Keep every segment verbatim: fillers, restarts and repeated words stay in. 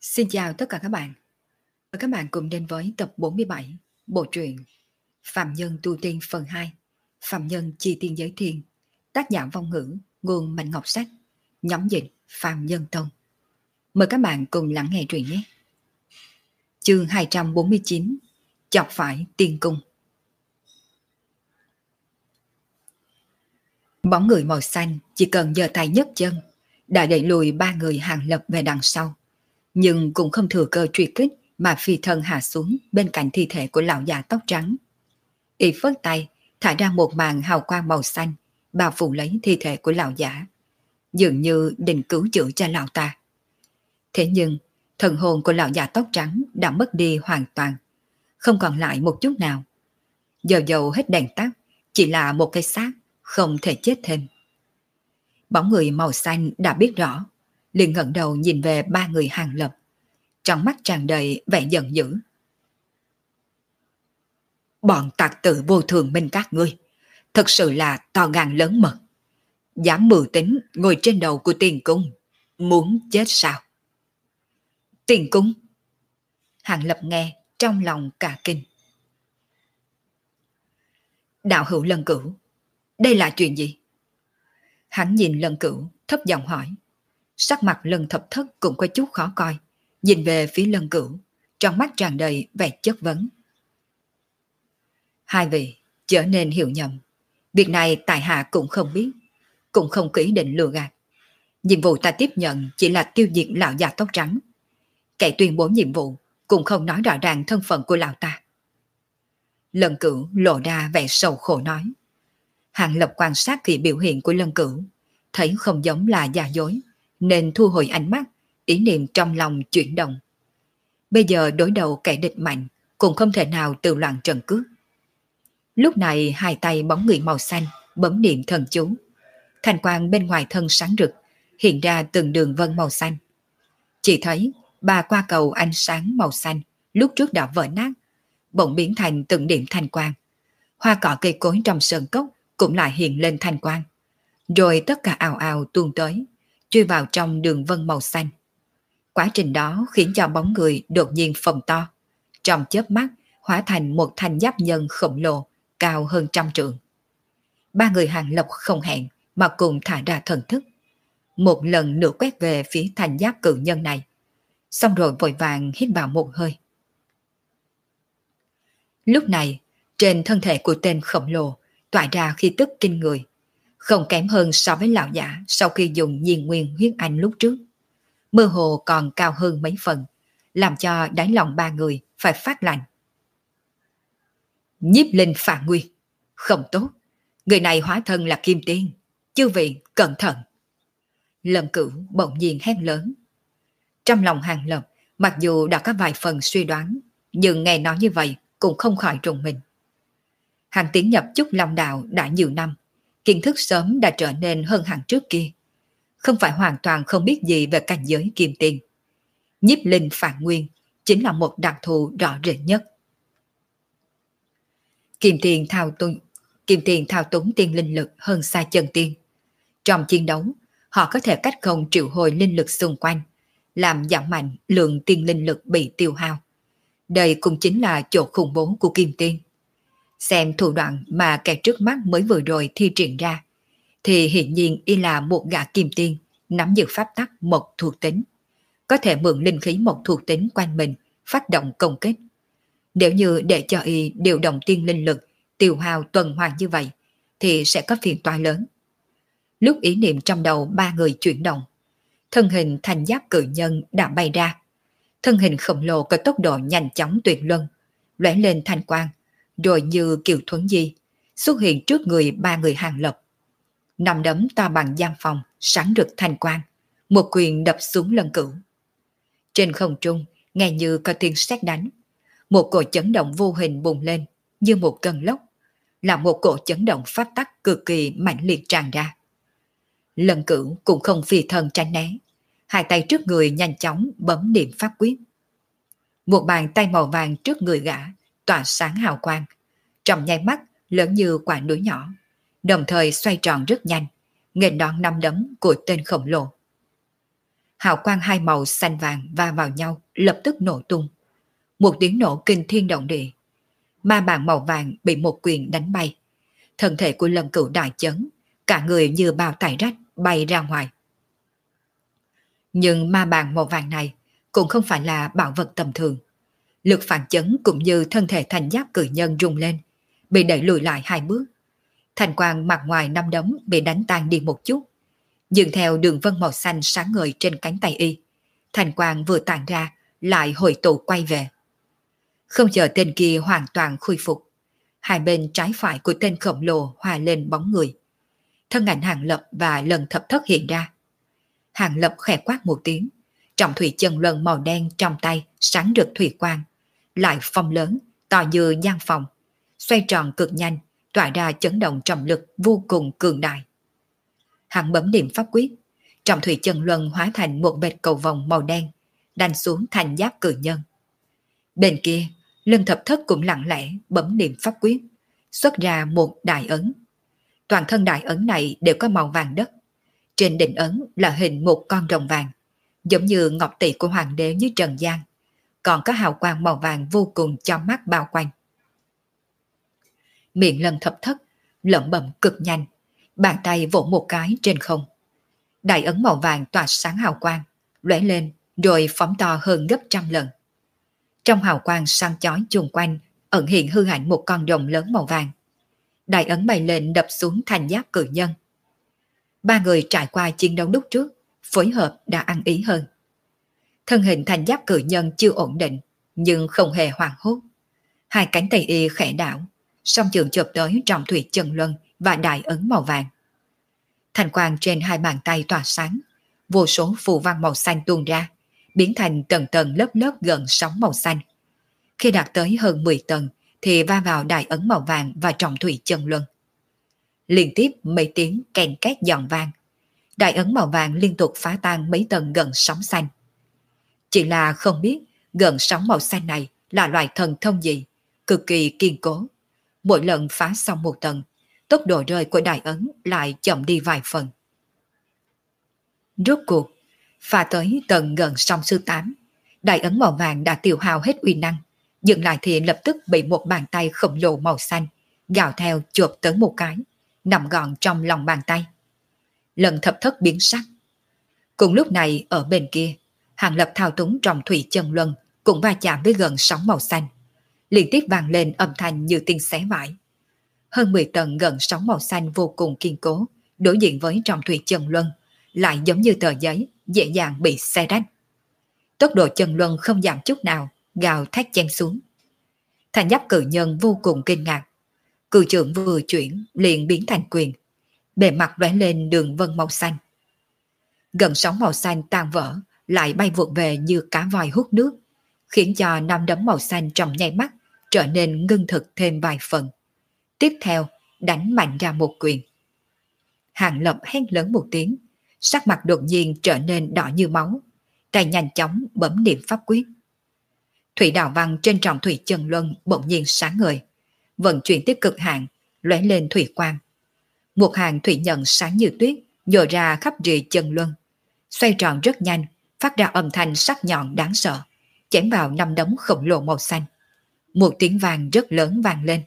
Xin chào tất cả các bạn. Mời các bạn cùng đến với tập bốn mươi bảy bộ truyện Phạm Nhân Tu Tiên phần hai, Phạm Nhân Chi Tiên Giới Thiên, tác giả Vong Ngữ, nguồn Mạnh Ngọc Sách, nhóm dịch Phạm Nhân Tông. Mời các bạn cùng lắng nghe truyện nhé. Chương hai trăm bốn mươi chín, chọc phải tiên cung. Bóng người màu xanh chỉ cần giơ tay nhấc chân đã đẩy lùi ba người hàng lập về đằng sau, nhưng cũng không thừa cơ truy kích mà phi thân hạ xuống bên cạnh thi thể của lão già tóc trắng. Y phất tay thả ra một màn hào quang màu xanh bao phủ lấy thi thể của lão giả, dường như định cứu chữa cho lão ta. Thế nhưng thần hồn của lão già tóc trắng đã mất đi hoàn toàn, không còn lại một chút nào. Giờ dầu hết đèn tắt, chỉ là một cái xác không thể chết thêm. Bóng người màu xanh đã biết rõ, liền ngẩng đầu nhìn về ba người hàng lập, trong mắt tràn đầy vẻ giận dữ. Bọn tặc tử vô thường bên các ngươi, thật sự là to gan lớn mật, dám mưu tính ngồi trên đầu của tiền cung, muốn chết sao? Tiền cung? Hàng lập nghe trong lòng cả kinh. Đạo hữu Lân Cửu, đây là chuyện gì? Hắn nhìn Lân Cửu thấp giọng hỏi. Sắc mặt Lân Thập Thất cũng có chút khó coi, nhìn về phía Lân Cửu, trong mắt tràn đầy vẻ chất vấn. Hai vị trở nên hiểu nhầm, việc này tại hạ cũng không biết, cũng không có ý định lừa gạt. Nhiệm vụ ta tiếp nhận chỉ là tiêu diệt lão già tóc trắng. Kẻ tuyên bố nhiệm vụ cũng không nói rõ ràng thân phận của lão ta. Lân Cửu lộ ra vẻ sầu khổ nói. Hàng Lập quan sát kỹ biểu hiện của Lân Cửu, thấy không giống là giả dối, nên thu hồi ánh mắt, ý niệm trong lòng chuyển động. Bây giờ đối đầu kẻ địch mạnh, cũng không thể nào tự loạn trận cước. Lúc này hai tay bóng người màu xanh bấm niệm thần chú, thanh quang bên ngoài thân sáng rực, hiện ra từng đường vân màu xanh. Chỉ thấy ba qua cầu ánh sáng màu xanh lúc trước đã vỡ nát, bỗng biến thành từng điểm thanh quang. Hoa cỏ cây cối trong sơn cốc cũng lại hiện lên thanh quang, rồi tất cả ào ào tuôn tới, chui vào trong đường vân màu xanh. Quá trình đó khiến cho bóng người đột nhiên phồng to, trong chớp mắt hóa thành một thanh giáp nhân khổng lồ cao hơn trăm trượng. Ba người hàng lập không hẹn mà cùng thả ra thần thức, một lần nữa quét về phía thanh giáp cự nhân này, xong rồi vội vàng hít vào một hơi. Lúc này trên thân thể của tên khổng lồ tỏa ra khí tức kinh người, không kém hơn so với lão giả sau khi dùng nhiên nguyên huyết anh lúc trước, mơ hồ còn cao hơn mấy phần, làm cho đáy lòng ba người phải phát lạnh. Nhiếp linh phản nguyên, không tốt, người này hóa thân là kim tiên, chư vị cẩn thận. Lâm Cửu bỗng nhiên hét lớn. Trong lòng Hàng Lập mặc dù đã có vài phần suy đoán, nhưng nghe nói như vậy cũng không khỏi rùng mình. Hàng tiến nhập Chúc Long Đạo đã nhiều năm, kiến thức sớm đã trở nên hơn hẳn trước kia, không phải hoàn toàn không biết gì về cảnh giới kim tiên. Nhiếp linh phản nguyên chính là một đặc thù rõ rệt nhất. Kim tiền thao túng, kim tiền thao túng tiên linh lực hơn xa chân tiên. Trong chiến đấu, họ có thể cách không triệu hồi linh lực xung quanh, làm giảm mạnh lượng tiên linh lực bị tiêu hao. Đây cũng chính là chỗ khủng bố của kim tiên. Xem thủ đoạn mà kẻ trước mắt mới vừa rồi thi triển ra, thì hiển nhiên y là một gã kim tiên nắm giữ pháp tắc mộc thuộc tính, có thể mượn linh khí mộc thuộc tính quanh mình phát động công kích. Nếu như để cho y điều động tiên linh lực tiêu hao tuần hoàn như vậy, thì sẽ có phiền toái lớn. Lúc ý niệm trong đầu ba người chuyển động, thân hình thành giáp cự nhân đã bay ra. Thân hình khổng lồ có tốc độ nhanh chóng tuyệt luân, lóe lên thanh quang, rồi như kiều thuấn di xuất hiện trước người ba người hàng lập. Nằm đấm to bằng gian phòng sáng rực thanh quang, một quyền đập xuống Lân Cửu. Trên không trung nghe như có tiếng sét đánh, một cổ chấn động vô hình bùng lên như một cơn lốc, là một cổ chấn động pháp tắc cực kỳ mạnh liệt tràn ra. Lân Cửu cũng không phi thân tránh né, hai tay trước người nhanh chóng bấm niệm pháp quyết. Một bàn tay màu vàng trước người gã tỏa sáng hào quang, trong nháy mắt lớn như quả núi nhỏ, đồng thời xoay tròn rất nhanh, nghênh đón năm đấm của tên khổng lồ. Hào quang hai màu xanh vàng va vào nhau, lập tức nổ tung. Một tiếng nổ kinh thiên động địa. Ma bàn màu vàng bị một quyền đánh bay. Thân thể của Lâm Cửu đại chấn, cả người như bao tải rách bay ra ngoài. Nhưng ma bàn màu vàng này cũng không phải là bảo vật tầm thường. Lực phản chấn cũng như thân thể thành giáp cử nhân rung lên, bị đẩy lùi lại hai bước. Thành quang mặt ngoài năm đấm bị đánh tan đi một chút, dừng theo đường vân màu xanh sáng ngời trên cánh tay y. Thành quang vừa tàn ra lại hồi tụ quay về. Không chờ tên kia hoàn toàn khôi phục, hai bên trái phải của tên khổng lồ hòa lên bóng người. Thân ảnh Hàng Lập và Lần Thập Thất hiện ra. Hàng Lập khẽ quát một tiếng, trọng thủy chân luân màu đen trong tay sáng rực thủy quang, lại phong lớn to như gian phòng, xoay tròn cực nhanh, tỏa ra chấn động trọng lực vô cùng cường đại. Hắn bấm điểm pháp quyết, trọng thủy chân luân hóa thành một vệt cầu vồng màu đen, đánh xuống thành giáp cử nhân. Bên kia, Lân Thập Thất cũng lặng lẽ bấm niệm pháp quyết, xuất ra một đại ấn. Toàn thân đại ấn này đều có màu vàng đất. Trên đỉnh ấn là hình một con rồng vàng, giống như ngọc tỷ của hoàng đế dưới trần gian, còn có hào quang màu vàng vô cùng cho mắt bao quanh. Miệng Lân Thập Thất lẩm bẩm cực nhanh, bàn tay vỗ một cái trên không. Đại ấn màu vàng tỏa sáng hào quang, lóe lên rồi phóng to hơn gấp trăm lần. Trong hào quang sáng chói chung quanh ẩn hiện hư ảnh một con rồng lớn màu vàng. Đại ấn bay lên đập xuống thành giáp cử nhân. Ba người trải qua chiến đấu lúc trước, phối hợp đã ăn ý hơn. Thân hình thành giáp cử nhân chưa ổn định, nhưng không hề hoảng hốt. Hai cánh tay y khẽ đảo, song trường chộp tới trọng thủy chân luân và đại ấn màu vàng. Thành quang trên hai bàn tay tỏa sáng, vô số phù văn màu xanh tuôn ra, biến thành tầng tầng lớp lớp gần sóng màu xanh. Khi đạt tới hơn mười tầng thì va vào đại ấn màu vàng và trọng thủy chân luân. Liên tiếp mấy tiếng kèn két giòn vang, đại ấn màu vàng liên tục phá tan mấy tầng gần sóng xanh. Chỉ là không biết gần sóng màu xanh này là loại thần thông gì, cực kỳ kiên cố. Mỗi lần phá xong một tầng, tốc độ rơi của đại ấn lại chậm đi vài phần. Rốt cuộc, phá tới tầng gần sóng thứ tám, đại ấn màu vàng đã tiêu hao hết uy năng, dừng lại thì lập tức bị một bàn tay khổng lồ màu xanh gào theo chộp tới một cái, nằm gọn trong lòng bàn tay. Lần Thập Thất biến sắc. Cùng lúc này ở bên kia, Hàng Lập thao túng trọng thủy chân luân cũng va chạm với gần sóng màu xanh, liên tiếp vang lên âm thanh như tiếng xé vải. Hơn mười tầng gần sóng màu xanh vô cùng kiên cố, đối diện với trọng thủy chân luân lại giống như tờ giấy dễ dàng bị xé rách. Tốc độ chân luân không giảm chút nào, gào thét chen xuống. Thành giáp cử nhân vô cùng kinh ngạc. Cự trưởng vừa chuyển liền biến thành quyền, bề mặt lóe lên đường vân màu xanh. Gần sóng màu xanh tan vỡ, lại bay vụt về như cá voi hút nước, khiến cho năm đấm màu xanh trong nháy mắt trở nên ngưng thực thêm vài phần. Tiếp theo, đánh mạnh ra một quyền. Hàng Lập hét lớn một tiếng, sắc mặt đột nhiên trở nên đỏ như máu, tay nhanh chóng bấm niệm pháp quyết. Thủy đạo văn trên trọng thủy chân luân bỗng nhiên sáng ngời, vận chuyển tiếp cực hạn, lóe lên thủy quang. Một hàng thủy nhận sáng như tuyết nhô ra khắp rìa chân luân, xoay tròn rất nhanh, phát ra âm thanh sắc nhọn đáng sợ, chém vào năm đống khổng lồ màu xanh. Một tiếng vang rất lớn vang lên.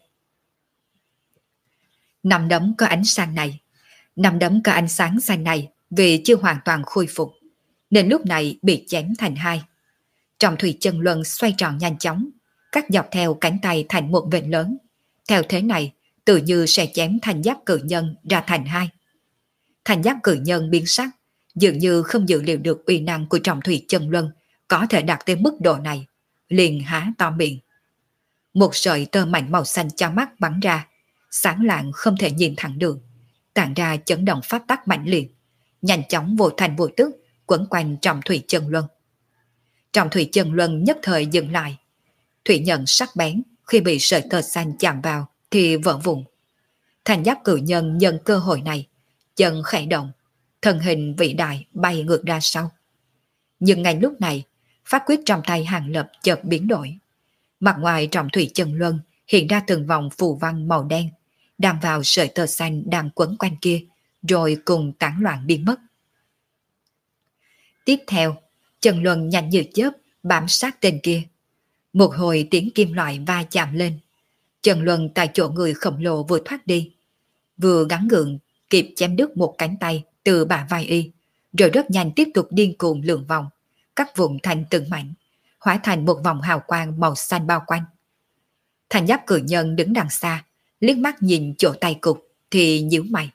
Năm đấm có ánh sáng này, năm đấm có ánh sáng xanh này vì chưa hoàn toàn khôi phục, nên lúc này bị chém thành hai. Trọng thủy chân luân xoay tròn nhanh chóng, cắt dọc theo cánh tay thành một vệt lớn. Theo thế này, tự như sẽ chém thành giáp cử nhân ra thành hai. Thành giáp cử nhân biến sắc, dường như không dự liệu được uy năng của trọng thủy chân luân có thể đạt tới mức độ này, liền há to miệng. Một sợi tơ mảnh màu xanh cho mắt bắn ra, sáng lạng không thể nhìn thẳng được, tản ra chấn động pháp tắc mạnh liệt, nhanh chóng vô thành vô tức quấn quanh trọng thủy chân luân. Trọng thủy chân luân nhất thời dừng lại. Thủy nhận sắc bén khi bị sợi tơ xanh chạm vào thì vỡ vụn. Thành giáp cử nhân nhân cơ hội này, chân khẽ động, thân hình vĩ đại bay ngược ra sau. Nhưng ngay lúc này, pháp quyết trong tay Hàng Lập chợt biến đổi. Mặt ngoài trọng thủy chân luân hiện ra từng vòng phù văn màu đen, đang vào sợi tơ xanh đang quấn quanh kia, rồi cùng tán loạn biến mất. Tiếp theo, Trần Luân nhanh như chớp bám sát tên kia. Một hồi tiếng kim loại va chạm lên. Trần Luân tại chỗ người khổng lồ vừa thoát đi, vừa gắng gượng kịp chém đứt một cánh tay từ bả vai y, rồi rất nhanh tiếp tục điên cuồng lượn vòng, cắt vụn thành từng mảnh, hóa thành một vòng hào quang màu xanh bao quanh. Thành giáp cử nhân đứng đằng xa, liếc mắt nhìn chỗ tay cục thì nhíu mày.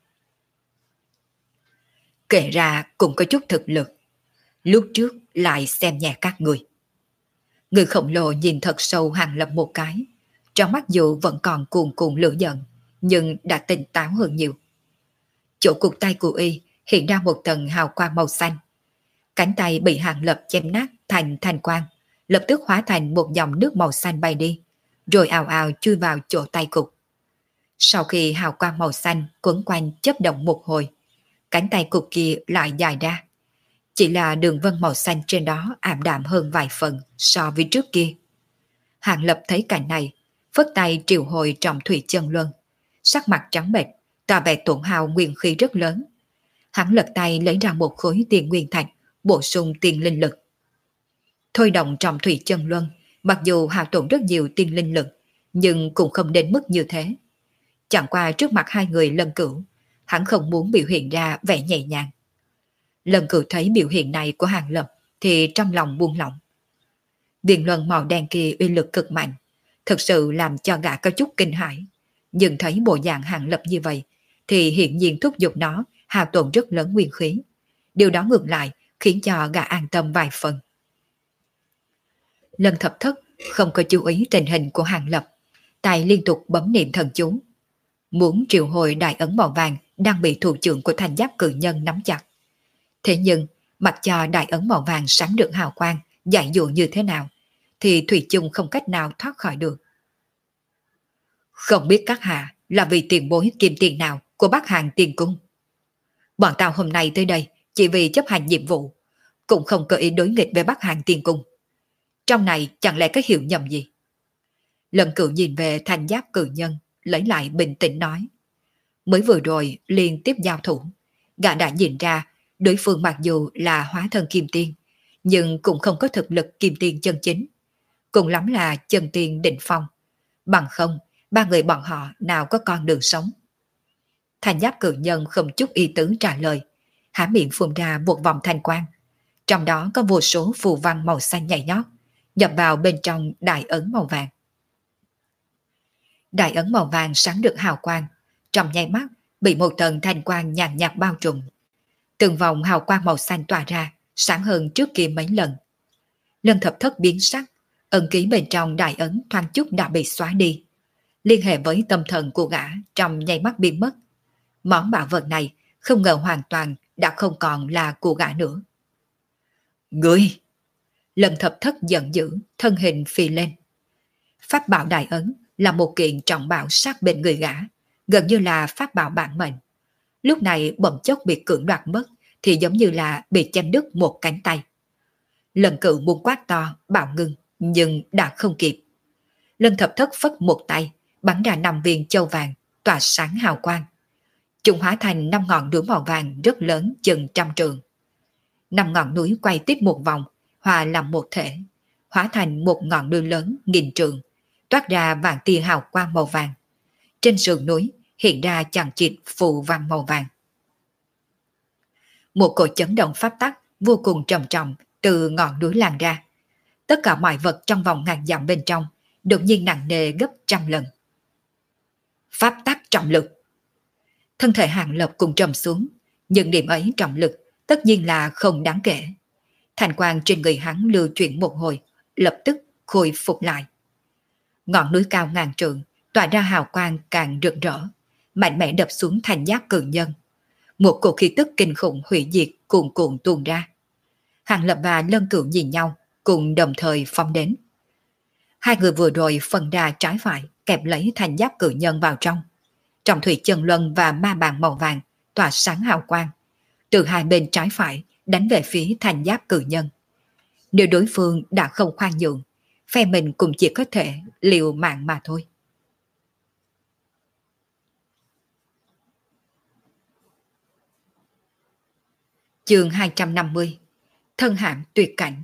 Kể ra cũng có chút thực lực, lúc trước lại xem nhẹ các người. Người khổng lồ nhìn thật sâu Hàng Lập một cái, trong mắt dù vẫn còn cuồn cuộn lửa giận, nhưng đã tỉnh táo hơn nhiều. Chỗ cục tay của y hiện ra một tầng hào quang màu xanh. Cánh tay bị Hàng Lập chém nát thành thanh quang, lập tức hóa thành một dòng nước màu xanh bay đi, rồi ào ào chui vào chỗ tay cục. Sau khi hào quang màu xanh quấn quanh chớp động một hồi, cánh tay cục kia lại dài ra. Chỉ là đường vân màu xanh trên đó ảm đạm hơn vài phần so với trước kia. Hàng Lập thấy cảnh này, phất tay triệu hồi trọng thủy chân luân, sắc mặt trắng bệch, tỏ vẻ tổn hao nguyên khí rất lớn. Hắn lật tay lấy ra một khối tiền nguyên thạch, bổ sung tiền linh lực. Thôi động trọng thủy chân luân, mặc dù hao tổn rất nhiều tiền linh lực, nhưng cũng không đến mức như thế. Chẳng qua trước mặt hai người Lân Cửu, hắn không muốn biểu hiện ra vẻ nhẹ nhàng. Lân Cửu thấy biểu hiện này của Hàng Lập thì trong lòng buông lỏng. Viên luân màu đen kia uy lực cực mạnh, thực sự làm cho gã có chút kinh hãi. Nhưng thấy bộ dạng Hàng Lập như vậy thì hiển nhiên thúc giục nó hao tổn rất lớn nguyên khí. Điều đó ngược lại khiến cho gã an tâm vài phần. Lân Thập Thất không có chú ý tình hình của Hàng Lập, tay liên tục bấm niệm thần chú, muốn triệu hồi đại ấn màu vàng đang bị thủ trưởng của thành giáp cử nhân nắm chặt. Thế nhưng mặc cho đại ấn màu vàng sáng được hào quang giải dụ như thế nào thì thủy chung không cách nào thoát khỏi được. Không biết các hạ là vì tiền bối kim tiền nào của Bắc Hàng Tiền Cung. Bọn tao hôm nay tới đây chỉ vì chấp hành nhiệm vụ, cũng không có ý đối nghịch với Bắc Hàng Tiền Cung. Trong này chẳng lẽ có hiểu nhầm gì? Lần Cửu nhìn về thành giáp cử nhân, lấy lại bình tĩnh nói. Mới vừa rồi liên tiếp giao thủ, gã đã nhìn ra đối phương mặc dù là hóa thân kim tiên, nhưng cũng không có thực lực kim tiên chân chính. Cùng lắm là chân tiên định phong. Bằng không, ba người bọn họ nào có con đường sống. Thành giáp cử nhân không chút ý tứ trả lời, há miệng phun ra một vòng thanh quang. Trong đó có vô số phù văn màu xanh nhảy nhót, nhập vào bên trong đại ấn màu vàng. Đại ấn màu vàng sáng được hào quang, trong nháy mắt bị một tầng thanh quang nhàn nhạt bao trùm. Từng vòng hào quang màu xanh tỏa ra, sáng hơn trước kia mấy lần. Lân Thập Thất biến sắc, ấn ký bên trong đại ấn thoáng chút đã bị xóa đi. Liên hệ với tâm thần của gã trong nháy mắt biến mất. Món bảo vật này không ngờ hoàn toàn đã không còn là của gã nữa. Ngươi! Lân Thập Thất giận dữ, thân hình phi lên. Pháp bảo đại ấn là một kiện trọng bảo sát bên người gã, gần như là pháp bảo bản mệnh. Lúc này bỗng chốc bị cưỡng đoạt mất thì giống như là bị chém đứt một cánh tay. Lần Cửu muốn quát to, bạo ngưng, nhưng đã không kịp. Lân Thập Thất phất một tay, bắn ra năm viên châu vàng, tỏa sáng hào quang. Chúng hóa thành năm ngọn núi màu vàng rất lớn chừng trăm trường. Năm ngọn núi quay tiếp một vòng, hòa làm một thể, hóa thành một ngọn núi lớn nghìn trường, toát ra vàng tia hào quang màu vàng. Trên sườn núi hiện ra chằng chịt phù văn màu vàng. Một cỗ chấn động pháp tắc vô cùng trầm trọng từ ngọn núi lan ra. Tất cả mọi vật trong vòng ngàn dặm bên trong đột nhiên nặng nề gấp trăm lần. Pháp tắc trọng lực. Thân thể Hàng Lập cùng trầm xuống, nhưng điểm ấy trọng lực tất nhiên là không đáng kể. Thành quang trên người hắn lưu chuyển một hồi, lập tức khôi phục lại. Ngọn núi cao ngàn trượng tỏa ra hào quang càng rực rỡ, mạnh mẽ đập xuống thành giáp cử nhân. Một cổ khí tức kinh khủng hủy diệt cuồn cuộn tuôn ra. Hàng Lập và Lân Cửu nhìn nhau, cùng đồng thời phóng đến. Hai người vừa rồi phân ra trái phải, kẹp lấy thành giáp cử nhân vào trong. Trọng thủy chân luân và ma bàn màu vàng tỏa sáng hào quang, từ hai bên trái phải đánh về phía thành giáp cử nhân. Nếu đối phương đã không khoan nhượng, phe mình cũng chỉ có thể liều mạng mà thôi. Chương hai trăm năm mươi. thân hãm tuyệt cảnh.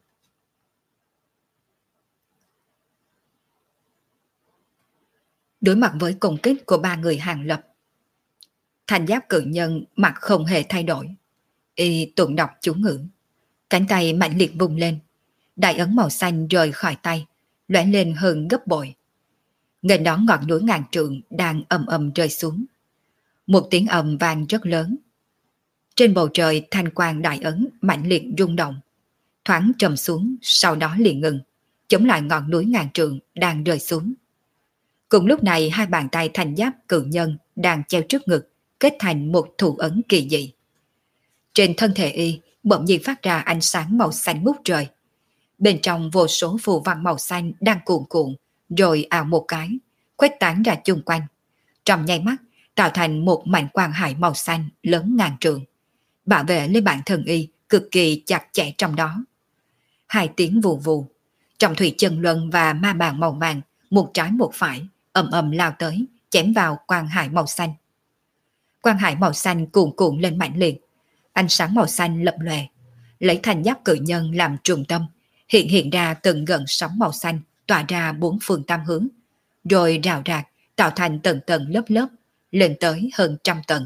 Đối mặt với công kích của ba người hàng lập, Thành giáp cự nhân mặt không hề thay đổi. Y tụng đọc chú ngữ, cánh tay mạnh liệt vung lên, đại ấn màu xanh rời khỏi tay, lóe lên hơn gấp bội. Nghênh đón ngọn núi ngàn trượng đang ầm ầm rơi xuống. Một tiếng ầm vang rất lớn. Trên bầu trời thanh quang đại ấn mạnh liệt rung động, thoáng trầm xuống, sau đó liền ngừng, chống lại ngọn núi ngàn trượng đang rơi xuống. Cùng lúc này hai bàn tay thành giáp cự nhân đang treo trước ngực kết thành một thủ ấn kỳ dị. Trên thân thể y bỗng nhiên phát ra ánh sáng màu xanh ngút trời. Bên trong vô số phù văn màu xanh đang cuộn cuộn, rồi ào một cái, khuếch tán ra chung quanh. Trong nháy mắt, tạo thành một mảnh quang hải màu xanh lớn ngàn trượng, bảo vệ lấy bản thân y cực kỳ chặt chẽ trong đó. Hai tiếng vù vù, trọng thủy chân luân và ma bàn màu vàng, một trái một phải, ầm ầm lao tới, chém vào quang hải màu xanh. Quang hải màu xanh cuồn cuộn lên mạnh liệt, ánh sáng màu xanh lập lòe, lấy thành giáp cự nhân làm trung tâm, hiện hiện ra từng gần sóng màu xanh tỏa ra bốn phương tam hướng, rồi rào rạc tạo thành tầng tầng lớp lớp, lên tới hơn trăm tầng.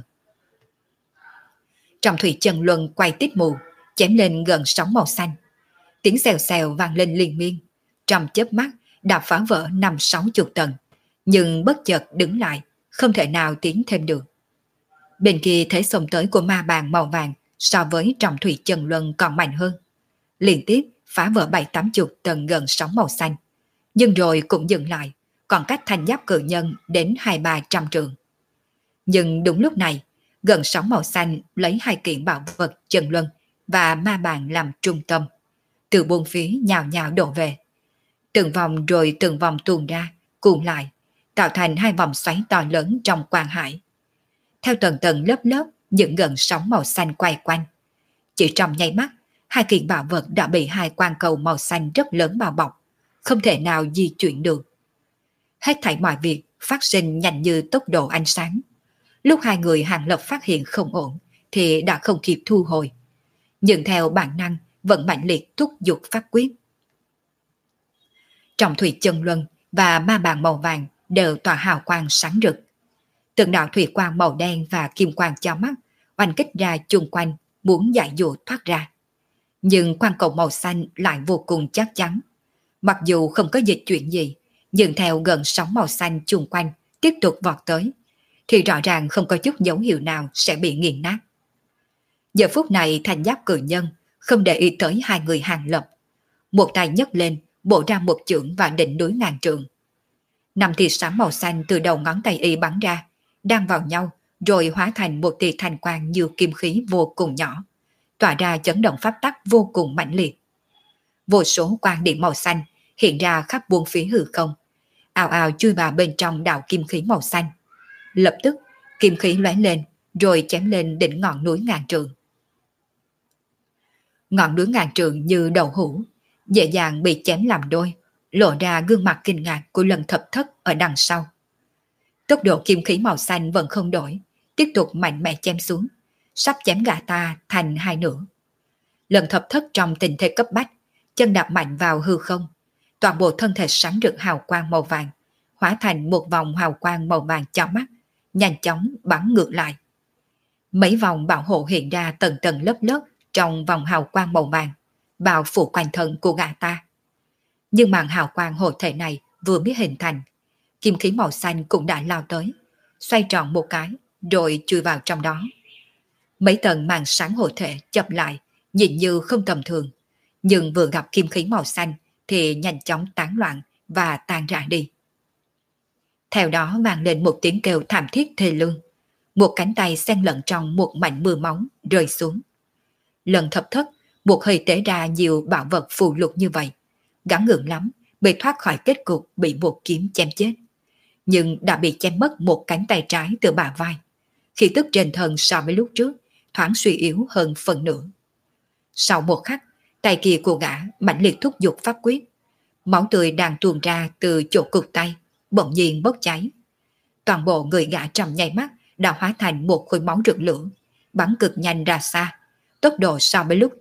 Trọng thủy chân luân quay tít mù, chém lên gần sóng màu xanh. Tiếng xèo xèo vang lên liên miên, trong chớp mắt đã phá vỡ năm sáu chục tầng, nhưng bất chợt đứng lại, không thể nào tiến thêm được. Bên kia thế xông tới của ma bàn màu vàng so với trọng thủy chân luân còn mạnh hơn, liên tiếp phá vỡ bảy tám chục tầng gần sóng màu xanh, nhưng rồi cũng dừng lại, còn cách thành giáp cự nhân đến hai ba trăm trường. Nhưng đúng lúc này, gần sóng màu xanh lấy hai kiện bảo vật chân luân và ma bàn làm trung tâm, từ bốn phía nhào nhào đổ về, từng vòng rồi từng vòng tuôn ra, cuộn lại, tạo thành hai vòng xoáy to lớn trong quang hải. Theo tầng tầng lớp lớp những gần sóng màu xanh quay quanh, chỉ trong nháy mắt, hai kiện bảo vật đã bị hai quang cầu màu xanh rất lớn bao bọc, không thể nào di chuyển được. Hết thảy mọi việc phát sinh nhanh như tốc độ ánh sáng. Lúc hai người hàng lập phát hiện không ổn thì đã không kịp thu hồi, nhưng theo bản năng vẫn mạnh liệt thúc giục phát quyết. Trọng thủy chân luân và ma bàn màu vàng đều tỏa hào quang sáng rực. Từng đạo thủy quang màu đen và kim quang chói mắt oanh kích ra chung quanh, muốn giải dụ thoát ra. Nhưng quang cầu màu xanh lại vô cùng chắc chắn. Mặc dù không có dịch chuyển gì, nhưng theo gần sóng màu xanh chung quanh tiếp tục vọt tới, thì rõ ràng không có chút dấu hiệu nào sẽ bị nghiền nát. Giờ phút này thành giáp cự nhân không để ý tới hai người hàng lập. Một tay nhấc lên, bổ ra một chưởng vào đỉnh núi ngàn trượng. Năm tia sáng màu xanh từ đầu ngón tay y bắn ra, đang vào nhau, rồi hóa thành một tia thanh quang như kim khí vô cùng nhỏ, tỏa ra chấn động pháp tắc vô cùng mãnh liệt. Vô số quang điện màu xanh hiện ra khắp buông phía hư không, ào ào chui vào bên trong đạo kim khí màu xanh. Lập tức, kim khí lóe lên, rồi chém lên đỉnh ngọn núi ngàn trượng. Ngọn núi ngàn trượng như đậu hũ, dễ dàng bị chém làm đôi, lộ ra gương mặt kinh ngạc của Lần Thập Thất ở đằng sau. Tốc độ kim khí màu xanh vẫn không đổi, tiếp tục mạnh mẽ chém xuống, sắp chém gã ta thành hai nửa. Lần Thập Thất trong tình thế cấp bách, chân đạp mạnh vào hư không, toàn bộ thân thể sáng rực hào quang màu vàng, hóa thành một vòng hào quang màu vàng chói mắt, nhanh chóng bắn ngược lại. Mấy vòng bảo hộ hiện ra tầng tầng lớp lớp trong vòng hào quang màu vàng, bao phủ quanh thân của gã ta. Nhưng màn hào quang hộ thể này vừa mới hình thành, kim khí màu xanh cũng đã lao tới, xoay tròn một cái, rồi chui vào trong đó. Mấy tầng màn sáng hộ thể chập lại, nhìn như không tầm thường, nhưng vừa gặp kim khí màu xanh thì nhanh chóng tán loạn và tan rã đi. Theo đó vang lên một tiếng kêu thảm thiết thê lương, một cánh tay xen lẫn trong một mảnh mưa máu rơi xuống. Lần Thập Thất buộc hơi tế ra nhiều bảo vật phù lục như vậy, gắng gượng lắm bị thoát khỏi kết cục bị một kiếm chém chết, nhưng đã bị chém mất một cánh tay trái từ bả vai, khí tức trên thân so với lúc trước thoáng suy yếu hơn phần nửa. Sau một khắc, tay kia của gã mãnh liệt thúc giục pháp quyết, máu tươi đang tuôn ra từ chỗ cực tay bỗng nhiên bốc cháy. Toàn bộ người gã trong nháy mắt đã hóa thành một khối máu rực lửa, bắn cực nhanh ra xa, tốc độ so với lúc trước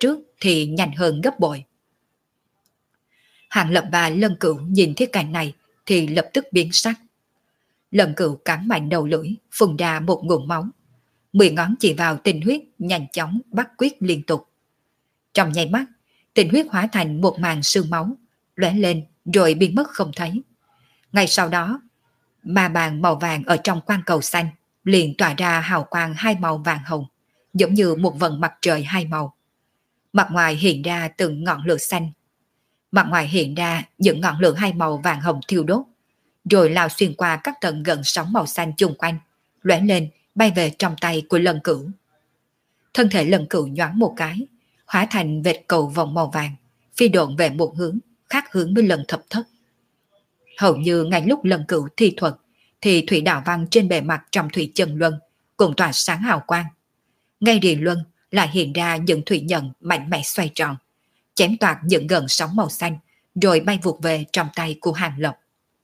thì nhanh hơn gấp bội. Hàng Lập và Lân Cửu nhìn thấy cảnh này thì lập tức biến sắc. Lân Cửu cắn mạnh đầu lưỡi, phun ra một ngụm máu. Mười ngón chỉ vào tinh huyết nhanh chóng bắt quyết liên tục. Trong nháy mắt, tinh huyết hóa thành một màn sương máu, lóe lên rồi biến mất không thấy. Ngay sau đó, ma bàn màu vàng ở trong quan cầu xanh liền tỏa ra hào quang hai màu vàng hồng, giống như một vầng mặt trời hai màu. Mặt ngoài hiện ra từng ngọn lửa xanh. Mặt ngoài hiện ra những ngọn lửa hai màu vàng hồng thiêu đốt, rồi lao xuyên qua các tầng gần sóng màu xanh chung quanh, lóe lên bay về trong tay của Lân Cửu. Thân thể Lân Cửu nhoáng một cái, hóa thành vệt cầu vòng màu vàng, phi độn về một hướng, khác hướng với Lân Thập Thất. Hầu như ngay lúc Lân Cửu thi thuật, thì thủy đạo văn trên bề mặt trong thủy chân luân cũng tỏa sáng hào quang. Ngay rì luân lại hiện ra những thủy nhận mạnh mẽ xoay tròn, chém toạc những gần sóng màu xanh, rồi bay vụt về trong tay của Hàng Lập.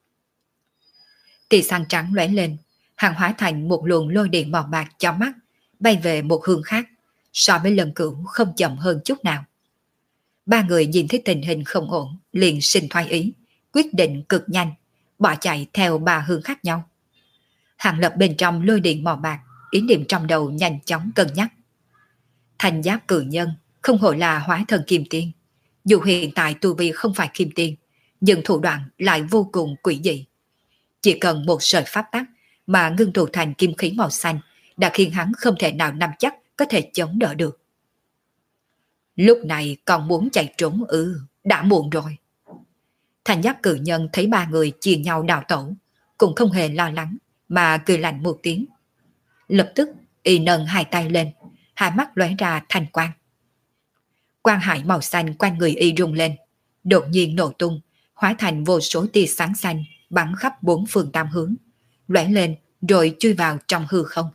Tia sáng trắng lóe lên, hàng hóa thành một luồng lôi điện màu bạc chói mắt, bay về một hướng khác, so với Lân Cửu không chậm hơn chút nào. Ba người nhìn thấy tình hình không ổn, liền sinh thoái ý, quyết định cực nhanh, bỏ chạy theo ba hướng khác nhau. Hàng Lập bên trong lôi điện màu bạc, ý niệm trong đầu nhanh chóng cân nhắc. Thành giáp cử nhân, không hổ là hóa thần kim tiên. Dù hiện tại tu vi không phải kim tiên, nhưng thủ đoạn lại vô cùng quỷ dị. Chỉ cần một sợi pháp tắc mà ngưng tụ thành kim khí màu xanh đã khiến hắn không thể nào nắm chắc có thể chống đỡ được. Lúc này còn muốn chạy trốn ư, đã muộn rồi. Thành giáp cử nhân thấy ba người chia nhau đào tẩu, cũng không hề lo lắng mà cười lạnh một tiếng. Lập tức y nâng hai tay lên, hai mắt lóe ra thanh quang. Quang hải màu xanh quanh người y rung lên, đột nhiên nổ tung, hóa thành vô số tia sáng xanh bắn khắp bốn phương tám hướng, lóe lên rồi chui vào trong hư không.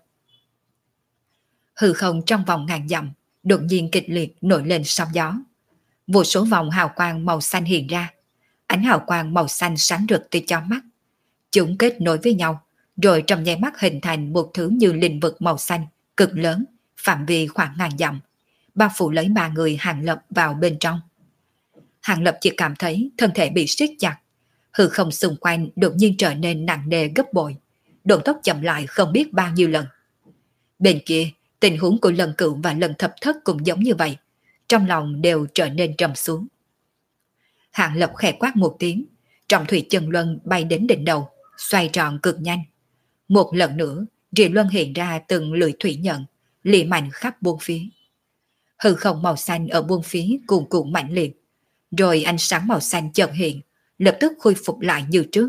Hư không trong vòng ngàn dặm đột nhiên kịch liệt nổi lên sóng gió. Vô số vòng hào quang màu xanh hiện ra, ánh hào quang màu xanh sáng rực tới chói mắt. Chúng kết nối với nhau, rồi trong nháy mắt hình thành một thứ như lĩnh vực màu xanh cực lớn, phạm vi khoảng ngàn dặm, bao phủ lấy ba người Hàng Lập vào bên trong. Hàng Lập chỉ cảm thấy thân thể bị siết chặt, hư không xung quanh đột nhiên trở nên nặng nề gấp bội, độ tốc chậm lại không biết bao nhiêu lần. Bên kia, tình huống của Lân Cửu và Lân Thập Thất cũng giống như vậy, trong lòng đều trở nên trầm xuống. Hàng Lập khẽ quát một tiếng, trọng thủy chân luân bay đến đỉnh đầu, xoay tròn cực nhanh. Một lần nữa, rì luân hiện ra từng lưỡi thủy nhận, lì mạnh khắp buôn phía. Hư không màu xanh ở buôn phía cuồn cuộn mạnh liệt, rồi ánh sáng màu xanh chợt hiện, lập tức khôi phục lại như trước.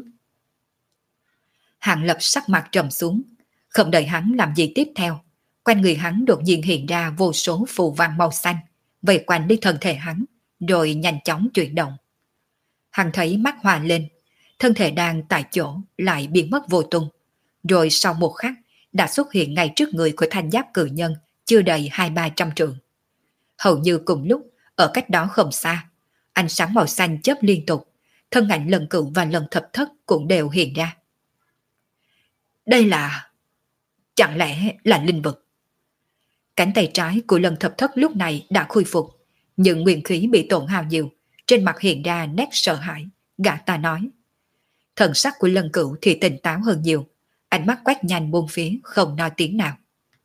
Hàng Lập sắc mặt trầm xuống, không đợi hắn làm gì tiếp theo, quanh người hắn đột nhiên hiện ra vô số phù văn màu xanh, vây quanh đi thân thể hắn, rồi nhanh chóng chuyển động. Hắn thấy mắt hòa lên, thân thể đang tại chỗ lại biến mất vô tung, rồi sau một khắc đã xuất hiện ngay trước người của thanh giáp cử nhân chưa đầy hai ba trăm trượng. Hầu như cùng lúc, ở cách đó không xa, ánh sáng màu xanh chớp liên tục, thân ảnh Lân Cửu và Lân Thập Thất cũng đều hiện ra. Đây là... chẳng lẽ là linh vực? Cánh tay trái của Lân Thập Thất lúc này đã khôi phục, nhưng nguyên khí bị tổn hao nhiều, trên mặt hiện ra nét sợ hãi, gã ta nói. Thần sắc của Lân Cửu thì tỉnh táo hơn nhiều, ánh mắt quét nhanh bốn phía không nói tiếng nào.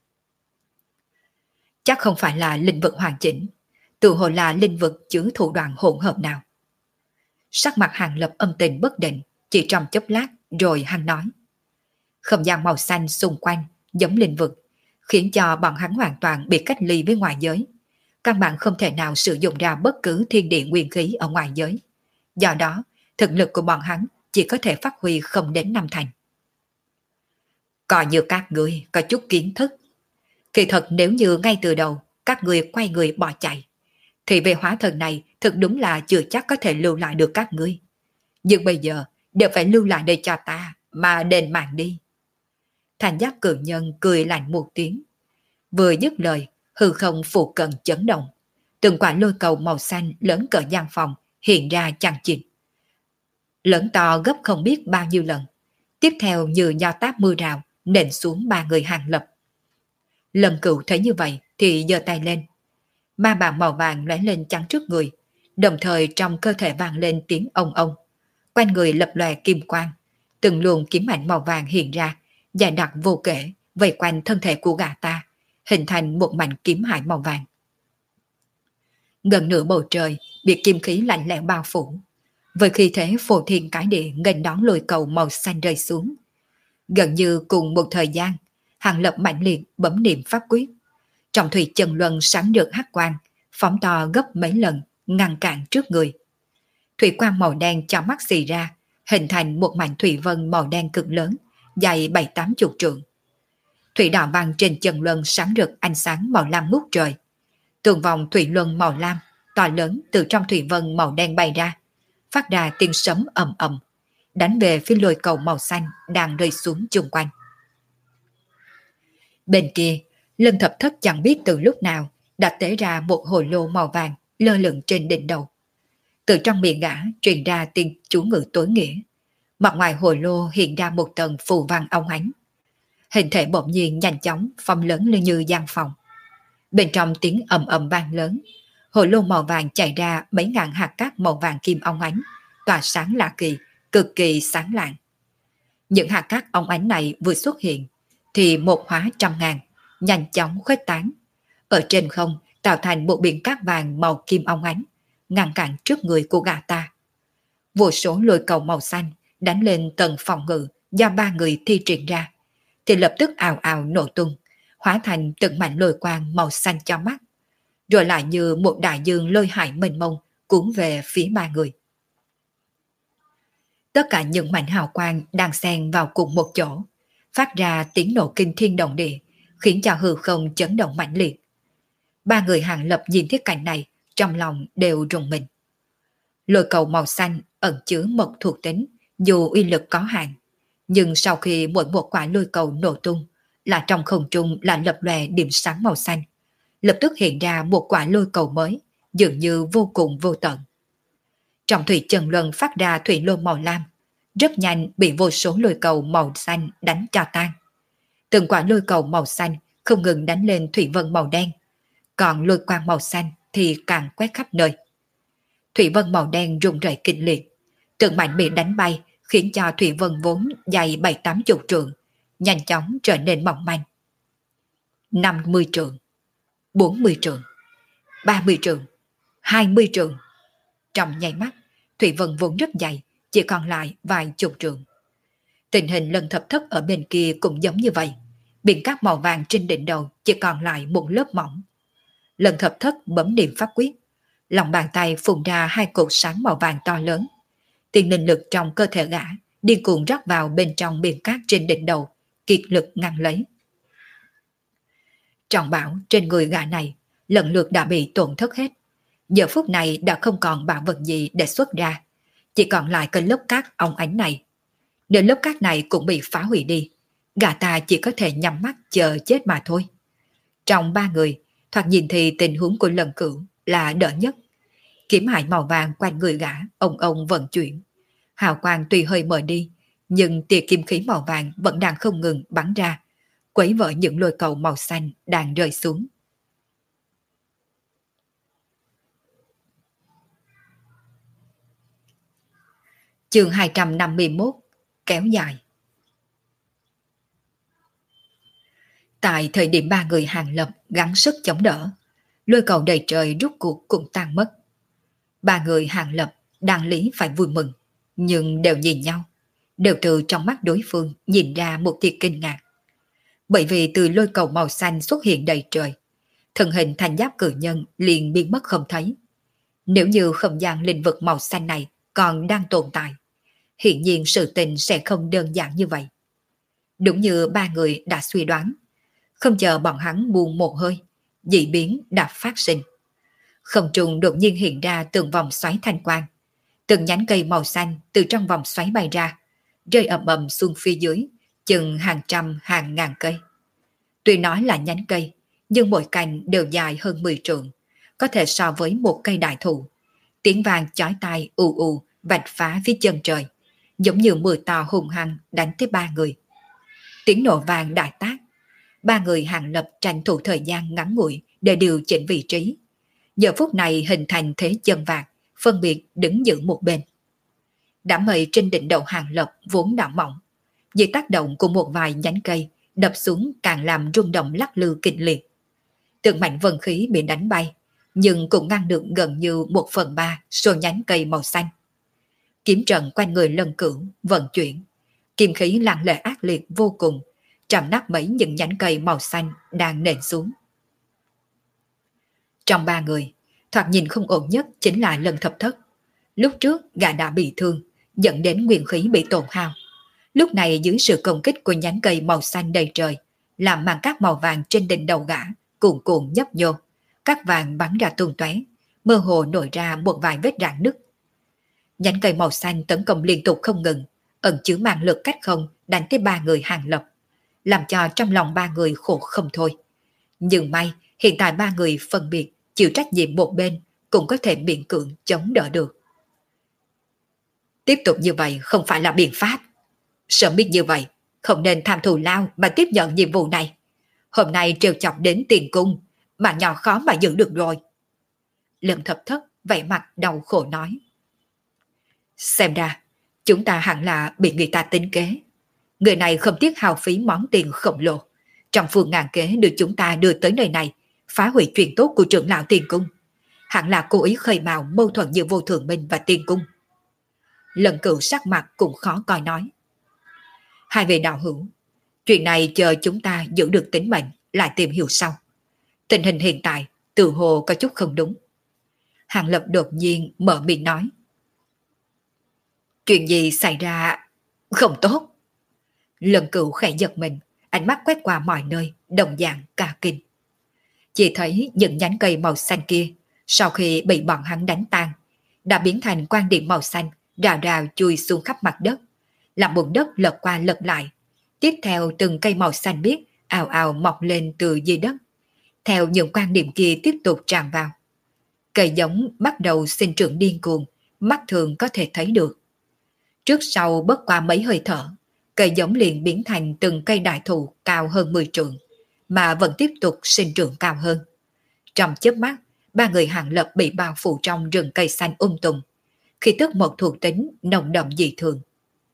Chắc không phải là linh vực hoàn chỉnh, tự hồ là linh vực chứa thủ đoạn hỗn hợp nào. Sắc mặt Hàng Lập âm tình bất định, chỉ trong chốc lát rồi hắn nói. Không gian màu xanh xung quanh giống linh vực, khiến cho bọn hắn hoàn toàn bị cách ly với ngoài giới. Căn bản không thể nào sử dụng ra bất cứ thiên địa nguyên khí ở ngoài giới. Do đó, thực lực của bọn hắn chỉ có thể phát huy không đến năm thành. Coi như các người có chút kiến thức. Kỳ thật nếu như ngay từ đầu các người quay người bỏ chạy, thì về hóa thần này thực đúng là chưa chắc có thể lưu lại được các ngươi. Nhưng bây giờ đều phải lưu lại đây cho ta, mà đền mạng đi. Thành giáp cử nhân cười lạnh một tiếng. Vừa dứt lời, hư không phụ cận chấn động. Từng quả lôi cầu màu xanh lớn cỡ gian phòng hiện ra chằng chịt. Lớn to gấp không biết bao nhiêu lần. Tiếp theo như nho táp mưa rào nện xuống ba người Hàng Lập. Lần Cửu thấy như vậy thì giơ tay lên. ma bào màu vàng lóe lên chắn trước người, đồng thời trong cơ thể vang lên tiếng ông ông. Quanh người lập lòe kim quang, từng luồng kiếm ảnh màu vàng hiện ra, dài đặc vô kể, vây quanh thân thể của gã ta, hình thành một mảnh kiếm hải màu vàng. Gần nửa bầu trời bị kim khí lạnh lẽo bao phủ, với khí thế phổ thiên cái địa nghênh đón lôi cầu màu xanh rơi xuống. Gần như cùng một thời gian, Hàng Lập mạnh liệt bấm niệm pháp quyết, trong thủy chân luân sáng rực hắc quang, phóng to gấp mấy lần, ngăn cản trước người. Thủy quang màu đen cho mắt xì ra, hình thành một mảnh thủy vân màu đen cực lớn, dài bảy tám chục trượng. Thủy đạo băng trên chân luân sáng rực ánh sáng màu lam ngút trời. Tường vòng thủy luân màu lam, to lớn từ trong thủy vân màu đen bay ra, phát ra tiếng sấm ầm ầm, đánh về phía lôi cầu màu xanh đang rơi xuống chung quanh. Bên kia, Lân Thập Thất chẳng biết từ lúc nào đã tế ra một hồ lô màu vàng lơ lửng trên đỉnh đầu. Từ trong miệng gã truyền ra tiếng chú ngữ tối nghĩa. Mặt ngoài hồ lô hiện ra một tầng phù văn óng ánh. Hình thể bỗng nhiên nhanh chóng phóng lớn lên như gian phòng. Bên trong tiếng ầm ầm vang lớn, hồ lô màu vàng chảy ra mấy ngàn hạt cát màu vàng kim óng ánh, tỏa sáng lạ kỳ, cực kỳ sáng lạng. Những hạt cát óng ánh này vừa xuất hiện, thì một hóa trăm ngàn, nhanh chóng khuếch tán. Ở trên không tạo thành một biển cát vàng màu kim óng ánh, ngăn cản trước người của gã ta. Vô số lôi cầu màu xanh đánh lên tầng phòng ngự do ba người thi triển ra, thì lập tức ào ào nổ tung, hóa thành từng mảnh lôi quang màu xanh cho mắt, rồi lại như một đại dương lôi hải mênh mông cuốn về phía ba người. Tất cả những mảnh hào quang đang xen vào cùng một chỗ, phát ra tiếng nổ kinh thiên động địa, khiến cho hư không chấn động mãnh liệt. Ba người Hàng Lập nhìn thấy cảnh này, trong lòng đều rùng mình. Lôi cầu màu xanh ẩn chứa mật thuộc tính, dù uy lực có hạn, nhưng sau khi mỗi một quả lôi cầu nổ tung, là trong không trung là lập lòe điểm sáng màu xanh, lập tức hiện ra một quả lôi cầu mới, dường như vô cùng vô tận. Trong thủy trần luân phát ra thủy lôi màu lam, rất nhanh bị vô số lôi cầu màu xanh đánh cho tan. Từng quả lôi cầu màu xanh không ngừng đánh lên thủy vân màu đen, còn lôi quang màu xanh thì càng quét khắp nơi. Thủy vân màu đen rung rẩy kịch liệt, từng mảnh bị đánh bay, khiến cho thủy vân vốn dày bảy tám chục trượng nhanh chóng trở nên mỏng manh. Năm mươi trượng, bốn mươi trượng, ba mươi trượng, hai mươi trượng. Trong nháy mắt, thủy vân vốn rất dày, chỉ còn lại vài chục trượng. Tình hình Lân Thập Thất ở bên kia cũng giống như vậy, biển cát màu vàng trên đỉnh đầu chỉ còn lại một lớp mỏng. Lân Thập Thất bấm niệm pháp quyết, lòng bàn tay phun ra hai cột sáng màu vàng to lớn. Tiền linh lực trong cơ thể gã điên cuồng rót vào bên trong biển cát trên đỉnh đầu, kiệt lực ngăn lấy. Trọng bảo trên người gã này lần lượt đã bị tổn thất hết, giờ phút này đã không còn bảo vật gì để xuất ra, chỉ còn lại cái lớp cát óng ánh này. Nếu lớp cát này cũng bị phá hủy đi, gã ta chỉ có thể nhắm mắt chờ chết mà thôi. Trong ba người, thoạt nhìn thì tình huống của Lần Cửu là đỡ nhất. Kiếm hải màu vàng quanh người gã ông ông vận chuyển, hào quang tuy hơi mờ đi, nhưng tia kim khí màu vàng vẫn đang không ngừng bắn ra, quấy vỡ những lôi cầu màu xanh đang rơi xuống. Chương hai trăm năm mươi mốt, kéo dài. Tại thời điểm ba người Hàng Lập gắng sức chống đỡ, lôi cầu đầy trời rút cuộc cũng tan mất. Ba người Hàng Lập đang lý phải vui mừng, nhưng đều nhìn nhau, đều từ trong mắt đối phương nhìn ra một tia kinh ngạc. Bởi vì từ lôi cầu màu xanh xuất hiện đầy trời, thân hình thành giáp cử nhân liền biến mất không thấy. Nếu như không gian linh vực màu xanh này còn đang tồn tại, hiển nhiên sự tình sẽ không đơn giản như vậy. Đúng như ba người đã suy đoán, không chờ bọn hắn buông một hơi, dị biến đã phát sinh. Không trung đột nhiên hiện ra từng vòng xoáy thanh quang, từng nhánh cây màu xanh từ trong vòng xoáy bay ra, rơi ầm ầm xuống phía dưới, chừng hàng trăm hàng ngàn cây. Tuy nói là nhánh cây, nhưng mỗi cành đều dài hơn mười trượng, có thể so với một cây đại thụ. Tiếng vàng chói tai ù ù vạch phá phía chân trời, giống như mưa to hùng hăng đánh tới ba người. Tiếng nổ vàng đại tác, ba người Hàng Lập tranh thủ thời gian ngắn ngủi để điều chỉnh vị trí, giờ phút này hình thành thế chân vạc, phân biệt đứng giữ một bên. Đám mây trên đỉnh đầu Hàng Lập vốn đã mỏng, dưới tác động của một vài nhánh cây đập xuống càng làm rung động lắc lư kịch liệt. Từng mảnh vân khí bị đánh bay, nhưng cũng ngăn được gần như một phần ba số nhánh cây màu xanh. Kiếm trận quanh người Lân Cửu vận chuyển, kim khí lặng lẽ ác liệt vô cùng, trầm nát mấy những nhánh cây màu xanh đang nện xuống. Trong ba người, thoạt nhìn không ổn nhất chính là Lân Thập Thất. Lúc trước gã đã bị thương, dẫn đến nguyên khí bị tổn hao. Lúc này dưới sự công kích của nhánh cây màu xanh đầy trời, làm màn cát màu vàng trên đỉnh đầu gã cuồn cuộn nhấp nhô, cát vàng bắn ra tung tóe, mơ hồ nổi ra một vài vết rạn nứt. Nhánh cây màu xanh tấn công liên tục không ngừng, ẩn chứa màn lực cách không đánh tới ba người Hàng Lập, làm cho trong lòng ba người khổ không thôi. Nhưng may hiện tại ba người phân biệt chịu trách nhiệm một bên, cũng có thể miễn cưỡng chống đỡ được. Tiếp tục như vậy không phải là biện pháp. Sớm biết như vậy, không nên tham thù lao mà tiếp nhận nhiệm vụ này. Hôm nay trêu chọc đến tiền cung, mà nhỏ khó mà giữ được rồi. Lân Thập Thất vẻ mặt đau khổ nói. Xem ra, chúng ta hẳn là bị người ta tính kế. Người này không tiếc hao phí món tiền khổng lồ, trong phương ngàn kế đưa chúng ta đưa tới nơi này, phá hủy chuyện tốt của trưởng lão tiền cung. Hẳn là cố ý khơi mào mâu thuẫn giữa Vô Thường Minh và tiền cung. Lân Cửu sắc mặt cũng khó coi nói. Hai vị đạo hữu, chuyện này chờ chúng ta giữ được tính mệnh lại tìm hiểu sau. Tình hình hiện tại tự hồ có chút không đúng. Hàng Lập đột nhiên mở miệng nói. Chuyện gì xảy ra không tốt? Lân Cửu khẽ giật mình, ánh mắt quét qua mọi nơi, đồng dạng cả kinh. Chỉ thấy những nhánh cây màu xanh kia, sau khi bị bọn hắn đánh tan, đã biến thành quan điểm màu xanh, rào rào chui xuống khắp mặt đất, làm bùn đất lật qua lật lại. Tiếp theo từng cây màu xanh biếc ào ào mọc lên từ dưới đất, theo những quan điểm kia tiếp tục tràn vào. Cây giống bắt đầu sinh trưởng điên cuồng, mắt thường có thể thấy được. Trước sau bất qua mấy hơi thở, cây giống liền biến thành từng cây đại thụ cao hơn mười trượng, mà vẫn tiếp tục sinh trưởng cao hơn. Trong chớp mắt, ba người Hàng Lập bị bao phủ trong rừng cây xanh um tùm, khi tức một thuộc tính nồng đậm dị thường.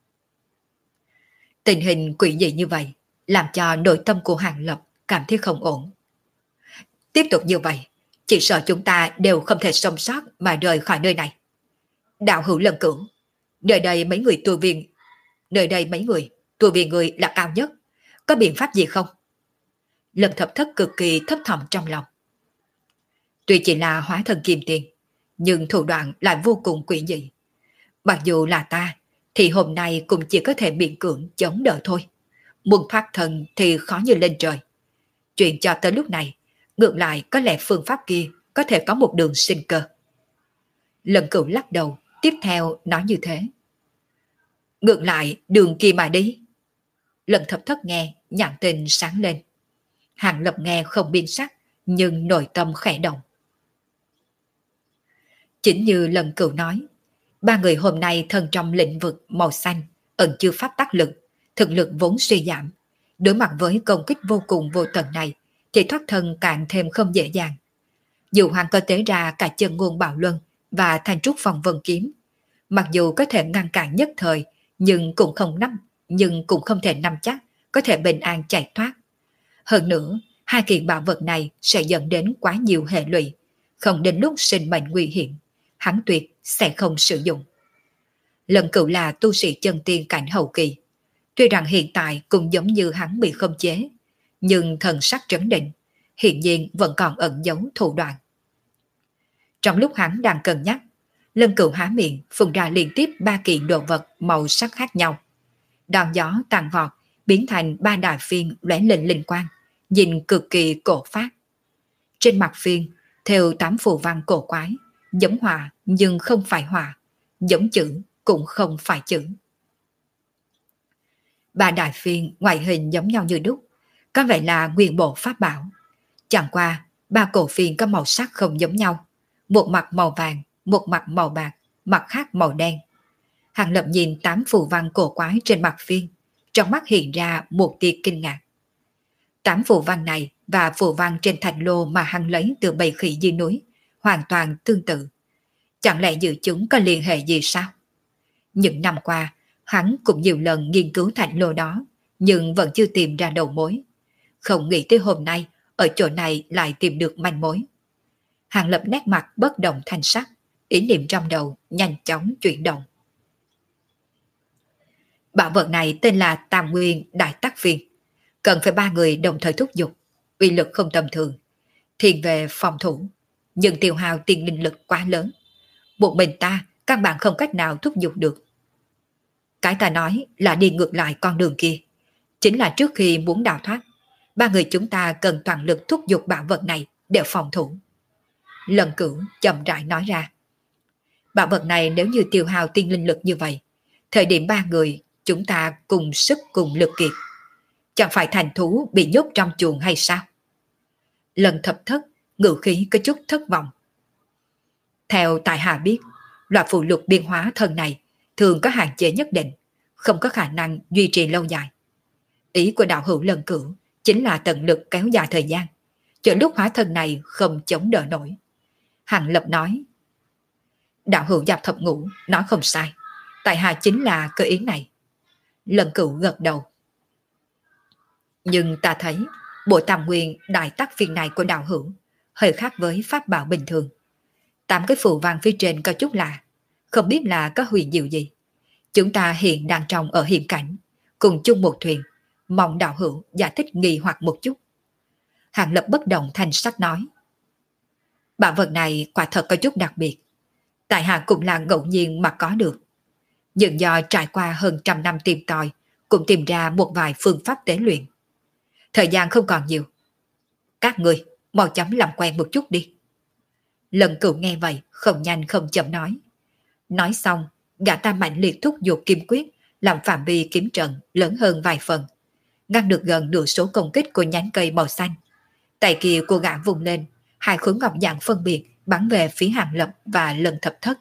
Tình hình quỷ dị như vậy làm cho nội tâm của Hàng Lập cảm thấy không ổn. Tiếp tục như vậy, chỉ sợ chúng ta đều không thể sống sót mà rời khỏi nơi này. Đạo hữu Lân Cửu, nơi đây mấy người tu viên, nơi đây mấy người tu viên người là cao nhất, có biện pháp gì không? Lâm Thập Thất cực kỳ thấp thỏm trong lòng. Tuy chỉ là hóa thần kim tiền, nhưng thủ đoạn lại vô cùng quỷ dị. Mặc dù là ta, thì hôm nay cũng chỉ có thể miễn cưỡng chống đỡ thôi. Muốn thoát thân thì khó như lên trời. Chuyện cho tới lúc này, ngược lại có lẽ phương pháp kia có thể có một đường sinh cơ. Lân Cửu lắc đầu, tiếp theo nói như thế. Ngược lại đường kia mà đi. Lần Thập Thất nghe, nhãn tình sáng lên. Hàng Lập nghe không biến sắc, nhưng nội tâm khẽ động. Chính như Lân Cửu nói, ba người hôm nay thân trong lĩnh vực màu xanh, ẩn chứa pháp tắc lực, thực lực vốn suy giảm. Đối mặt với công kích vô cùng vô tận này, thì thoát thân càng thêm không dễ dàng. Dù hắn có tế ra cả chân ngôn bảo luân và thành trúc phòng vân kiếm, mặc dù có thể ngăn cản nhất thời, nhưng cũng không nắm, nhưng cũng không thể nắm chắc có thể bình an chạy thoát. Hơn nữa, hai kiện bảo vật này sẽ dẫn đến quá nhiều hệ lụy, không đến lúc sinh mệnh nguy hiểm, hắn tuyệt sẽ không sử dụng. Lần Cửu là tu sĩ chân tiên cảnh hậu kỳ, tuy rằng hiện tại cũng giống như hắn bị khống chế, nhưng thần sắc trấn định, hiện nhiên vẫn còn ẩn giấu thủ đoạn. Trong lúc hắn đang cân nhắc, Lân Cửu há miệng phun ra liên tiếp ba kiện đồ vật màu sắc khác nhau. Đòn gió tăng vọt, biến thành ba đại phiên lóe lên linh quang, nhìn cực kỳ cổ phát. Trên mặt phiên, theo tám phù văn cổ quái, giống hỏa nhưng không phải hỏa, giống chữ cũng không phải chữ. Ba đại phiên ngoại hình giống nhau như đúc, có vẻ là nguyên bộ pháp bảo. Chẳng qua, ba cổ phiên có màu sắc không giống nhau, một mặt màu vàng, một mặt màu bạc, mặt khác màu đen. Hàng Lập nhìn tám phù văn cổ quái trên mặt phiên, trong mắt hiện ra một tia kinh ngạc. Tám phù văn này và phù văn trên thành lô mà hắn lấy từ bầy khỉ dưới núi hoàn toàn tương tự. Chẳng lẽ giữa chúng có liên hệ gì sao? Những năm qua, hắn cũng nhiều lần nghiên cứu thạch lô đó, nhưng vẫn chưa tìm ra đầu mối. Không nghĩ tới hôm nay, ở chỗ này lại tìm được manh mối. Hàng Lập nét mặt bất động thanh sắc, ý niệm trong đầu nhanh chóng chuyển động. Bảo vật này tên là Tam Nguyên Đại Tắc Viên, cần phải ba người đồng thời thúc giục, uy lực không tầm thường, thiên về phòng thủ, nhưng tiêu hao tiền linh lực quá lớn. Một mình ta, các bạn không cách nào thúc giục được. Cái ta nói là đi ngược lại con đường kia, chính là trước khi muốn đào thoát, ba người chúng ta cần toàn lực thúc giục bảo vật này để phòng thủ. Lần Cửu chậm rãi nói ra. Bảo vật này nếu như tiêu hao tiên linh lực như vậy, thời điểm ba người chúng ta cùng sức cùng lực kiệt, chẳng phải thành thú bị nhốt trong chuồng hay sao? Lần Thập Thất ngữ khí có chút thất vọng. Theo tại hạ biết, loại phụ lục biên hóa thân này thường có hạn chế nhất định, không có khả năng duy trì lâu dài. Ý của đạo hữu Lần Cửu chính là tận lực kéo dài thời gian, chờ lúc hóa thân này không chống đỡ nổi. Hàng Lập nói. Đạo hữu Giáp Thập Ngũ nói không sai, tại hạ chính là cơ ý này. Lần Cửu gật đầu. Nhưng ta thấy bộ Tam Nguyên Đại Tắc Viên này của đạo hữu hơi khác với pháp bảo bình thường. Tám cái phù văn phía trên có chút lạ, không biết là có huyền diệu gì. Chúng ta hiện đang trong ở hiểm cảnh, cùng chung một thuyền, mong đạo hữu giải thích nghi hoặc một chút. Hàng Lập bất động thanh sắc nói. Bảo vật này quả thật có chút đặc biệt, tại hạ cũng là ngẫu nhiên mà có được. Nhưng do trải qua hơn trăm năm tìm tòi, cũng tìm ra một vài phương pháp tế luyện. Thời gian không còn nhiều. Các người mau chóng làm quen một chút đi. Lần Cửu nghe vậy, không nhanh không chậm nói. Nói xong, gã ta mạnh liệt thúc giục kim quyết, làm phạm vi kiếm trận lớn hơn vài phần, ngăn được gần nửa số công kích của nhánh cây màu xanh. Tay kia của gã vùng lên, hai khối ngọc dạng phân biệt bắn về phía Hàng Lập và Lần Thập Thất.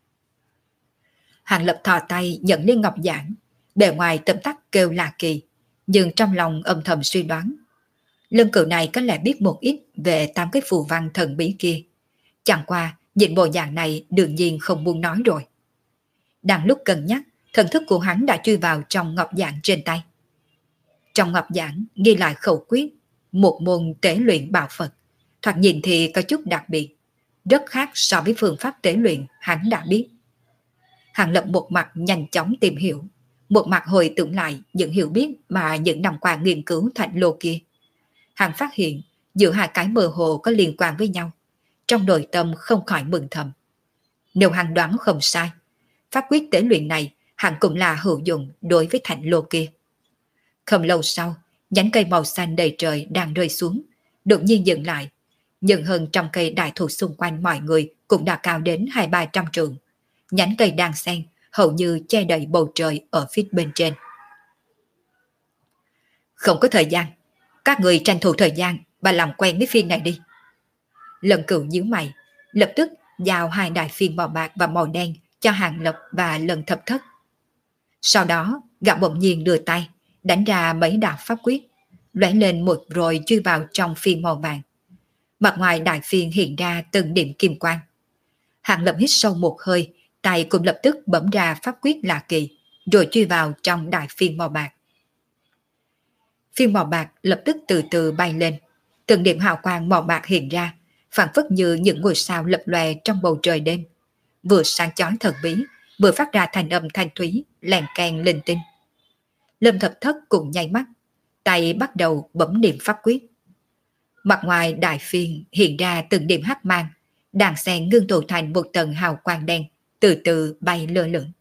Hàng Lập thò tay nhận lên ngọc giản, bề ngoài tấm tắc kêu là kỳ, nhưng trong lòng âm thầm suy đoán. Lân Cửu này có lẽ biết một ít về tám cái phù văn thần bí kia. Chẳng qua, nhìn bộ dạng này đương nhiên không muốn nói rồi. Đang lúc cân nhắc, thần thức của hắn đã chui vào trong ngọc giản trên tay. Trong ngọc giản ghi lại khẩu quyết, một môn tế luyện bảo Phật, thoạt nhìn thì có chút đặc biệt, rất khác so với phương pháp tế luyện hắn đã biết. Hàng Lập một mặt nhanh chóng tìm hiểu, một mặt hồi tưởng lại những hiểu biết mà những năm qua nghiên cứu thạch lô kia. Hắn phát hiện giữa hai cái mơ hồ có liên quan với nhau, trong nội tâm không khỏi mừng thầm. Nếu hắn đoán không sai, pháp quyết tế luyện này hẳn cũng là hữu dụng đối với thạch lô kia. Không lâu sau, nhánh cây màu xanh đầy trời đang rơi xuống, đột nhiên dừng lại. Nhưng hơn trăm cây đại thụ xung quanh mọi người cũng đã cao đến hai ba trăm trượng. Nhánh cây đang xen, hầu như che đậy bầu trời ở phía bên trên. Không có thời gian, các người tranh thủ thời gian và làm quen với phiên này đi. Lần Cửu nhíu mày, lập tức giao hai đại phiên màu bạc và màu đen cho Hàng Lập và Lần Thập Thất. Sau đó, gã bỗng nhiên đưa tay, đánh ra mấy đạo pháp quyết, lóe lên một rồi chui vào trong phiên màu vàng. Mặt ngoài đại phiên hiện ra từng điểm kim quang. Hàng Lập hít sâu một hơi, tay cũng lập tức bấm ra pháp quyết lạ kỳ, rồi chui vào trong đại phiên màu bạc. Phiên màu bạc lập tức từ từ bay lên, từng điểm hào quang màu bạc hiện ra, phản phất như những ngôi sao lập lòe trong bầu trời đêm, vừa sáng chói thần bí, vừa phát ra thành âm thanh thúy, lèn keng linh tinh. Lâm Thập Thất cũng nháy mắt, tay bắt đầu bấm niệm pháp quyết. Mặt ngoài đại phiên hiện ra từng điểm hắc mang, đàn sen ngưng tụ thành một tầng hào quang đen, từ từ bay lơ lửng.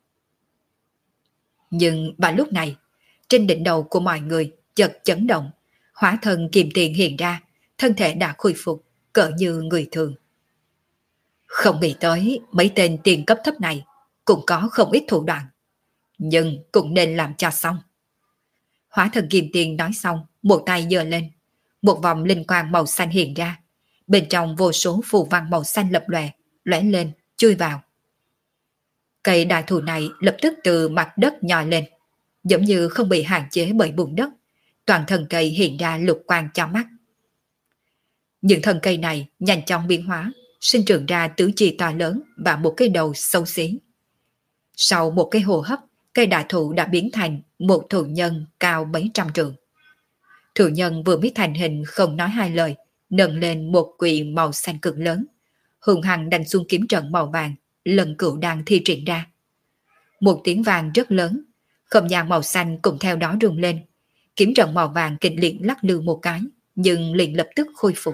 Nhưng vào lúc này, trên đỉnh đầu của mọi người chợt chấn động, hóa thân kiềm tiền hiện ra, thân thể đã khôi phục, cỡ như người thường. Không nghĩ tới mấy tên tiền cấp thấp này cũng có không ít thủ đoạn, nhưng cũng nên làm cho xong. Hóa thân kiềm tiền nói xong, một tay giơ lên, một vòng linh quang màu xanh hiện ra, bên trong vô số phù văn màu xanh lập lòe, lóe lên, chui vào. Cây đại thụ này lập tức từ mặt đất nhòi lên, giống như không bị hạn chế bởi bùn đất, toàn thân cây hiện ra lục quang cho mắt. Những thân cây này nhanh chóng biến hóa, sinh trưởng ra tứ chi to lớn và một cái đầu xấu xí. Sau một cái hô hấp, cây đại thụ đã biến thành một thụ nhân cao mấy trăm trượng. Thụ nhân vừa mới thành hình không nói hai lời, nâng lên một quỳ màu xanh cực lớn, hùng hăng đánh xuống kiếm trận màu vàng lần cửu đang thi triển ra. Một tiếng vàng rất lớn, không gian màu xanh cũng theo đó rung lên. Kiếm trận màu vàng kịch liệt lắc lư một cái, nhưng liền lập tức khôi phục.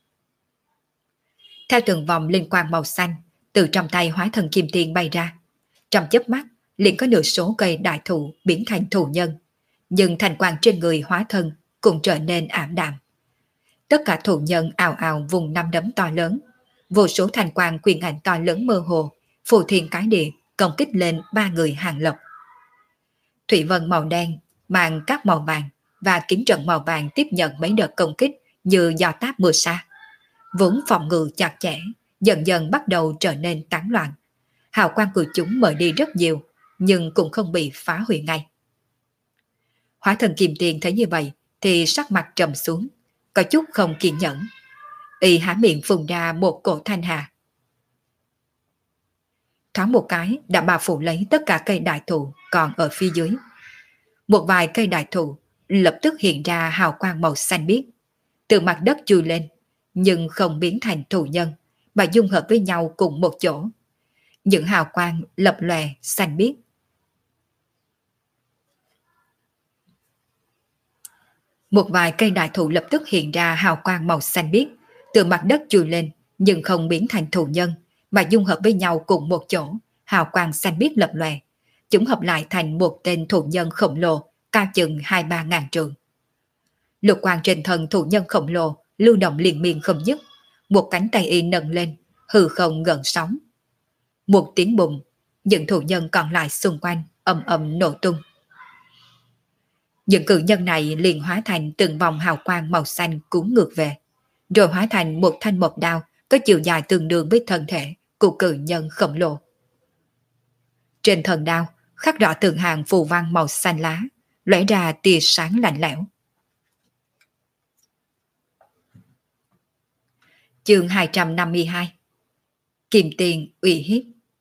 Theo từng vòng linh quang màu xanh, từ trong tay hóa thần kim tiền bay ra. Trong chớp mắt, liền có nửa số cây đại thụ biến thành thụ nhân, nhưng thành quang trên người hóa thân cũng trở nên ảm đạm. Tất cả thụ nhân ào ào vùng năm đấm to lớn, vô số thành quang quyền ảnh to lớn mơ hồ, phù thiên cái địa công kích lên ba người Hàng Lập. Thủy vân màu đen, màn cát màu vàng và kiếm trận màu vàng tiếp nhận mấy đợt công kích như gió táp mưa sa. Vốn phòng ngự chặt chẽ, dần dần bắt đầu trở nên tán loạn. Hào quang của chúng mở đi rất nhiều, nhưng cũng không bị phá hủy ngay. Hóa thần kim tiền thấy như vậy thì sắc mặt trầm xuống, có chút không kiên nhẫn. Y há miệng phun ra một cổ thanh hà. Thoáng một cái đã bao phủ lấy tất cả cây đại thụ còn ở phía dưới. Một vài cây đại thụ lập tức hiện ra hào quang màu xanh biếc, từ mặt đất chui lên, nhưng không biến thành thụ nhân, mà dung hợp với nhau cùng một chỗ. Những hào quang lập lòe xanh biếc. Một vài cây đại thụ lập tức hiện ra hào quang màu xanh biếc, từ mặt đất chui lên, nhưng không biến thành thụ nhân, mà dung hợp với nhau cùng một chỗ, hào quang xanh biếc lập lòe. Chúng hợp lại thành một tên thụ nhân khổng lồ, cao chừng hai ba ngàn trượng. Lục quang trên thân thụ nhân khổng lồ lưu động liên miên không dứt, một cánh tay y nâng lên, hư không gợn sóng. Một tiếng bùng, những thụ nhân còn lại xung quanh ầm ầm nổ tung. Những cự nhân này liền hóa thành từng vòng hào quang màu xanh cuốn ngược về, rồi hóa thành một thanh mộc đao có chiều dài tương đương với thân thể của cự nhân khổng lồ. Trên thân đao khắc rõ từng hàng phù văn màu xanh lá, lóe ra tia sáng lạnh lẽo. Chương hai trăm năm mươi hai. Kim tiền uy hiếp.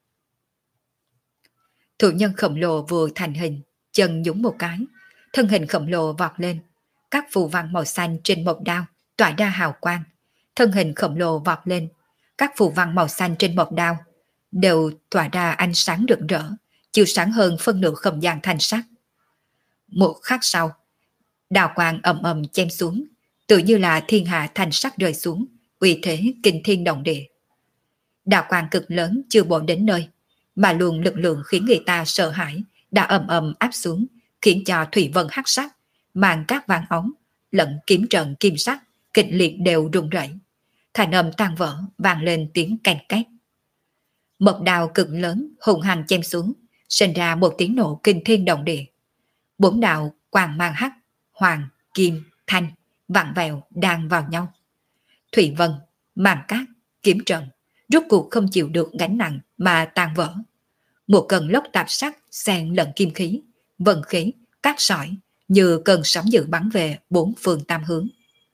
Thụ nhân khổng lồ vừa thành hình, chân nhúng một cái, thân hình khổng lồ vọt lên, các phù văn màu xanh trên mộc đao tỏa ra hào quang. Thân hình khổng lồ vọt lên, các phù văn màu xanh trên mộc đao đều tỏa ra ánh sáng rực rỡ, chiếu sáng hơn phân nửa không gian thanh sắc. Một khắc sau, đào quang ầm ầm chém xuống, tự như là thiên hạ thanh sắc rơi xuống, uy thế kinh thiên động địa. Đào quang cực lớn chưa bổ đến nơi, mà luồng lực lượng khiến người ta sợ hãi đã ầm ầm áp xuống, khiến cho thủy vân hắc sắc, màn cát vàng ống, lẫn kiếm trận kim sắc kịch liệt đều rung rẩy. Thành âm tan vỡ vang lên tiếng canh két. Mộc đao cực lớn hùng hăng chém xuống, sinh ra một tiếng nổ kinh thiên động địa. Bốn đạo quang mang hắc, hoàng, kim, thanh vặn vẹo đang vào nhau. Thủy vân, màn cát, kiếm trận rốt cuộc không chịu được gánh nặng mà tan vỡ. Một cơn lốc tạp sắc xen lẫn kim khí, vân khí, cát sỏi như cơn sóng dữ bắn về bốn phương tam hướng.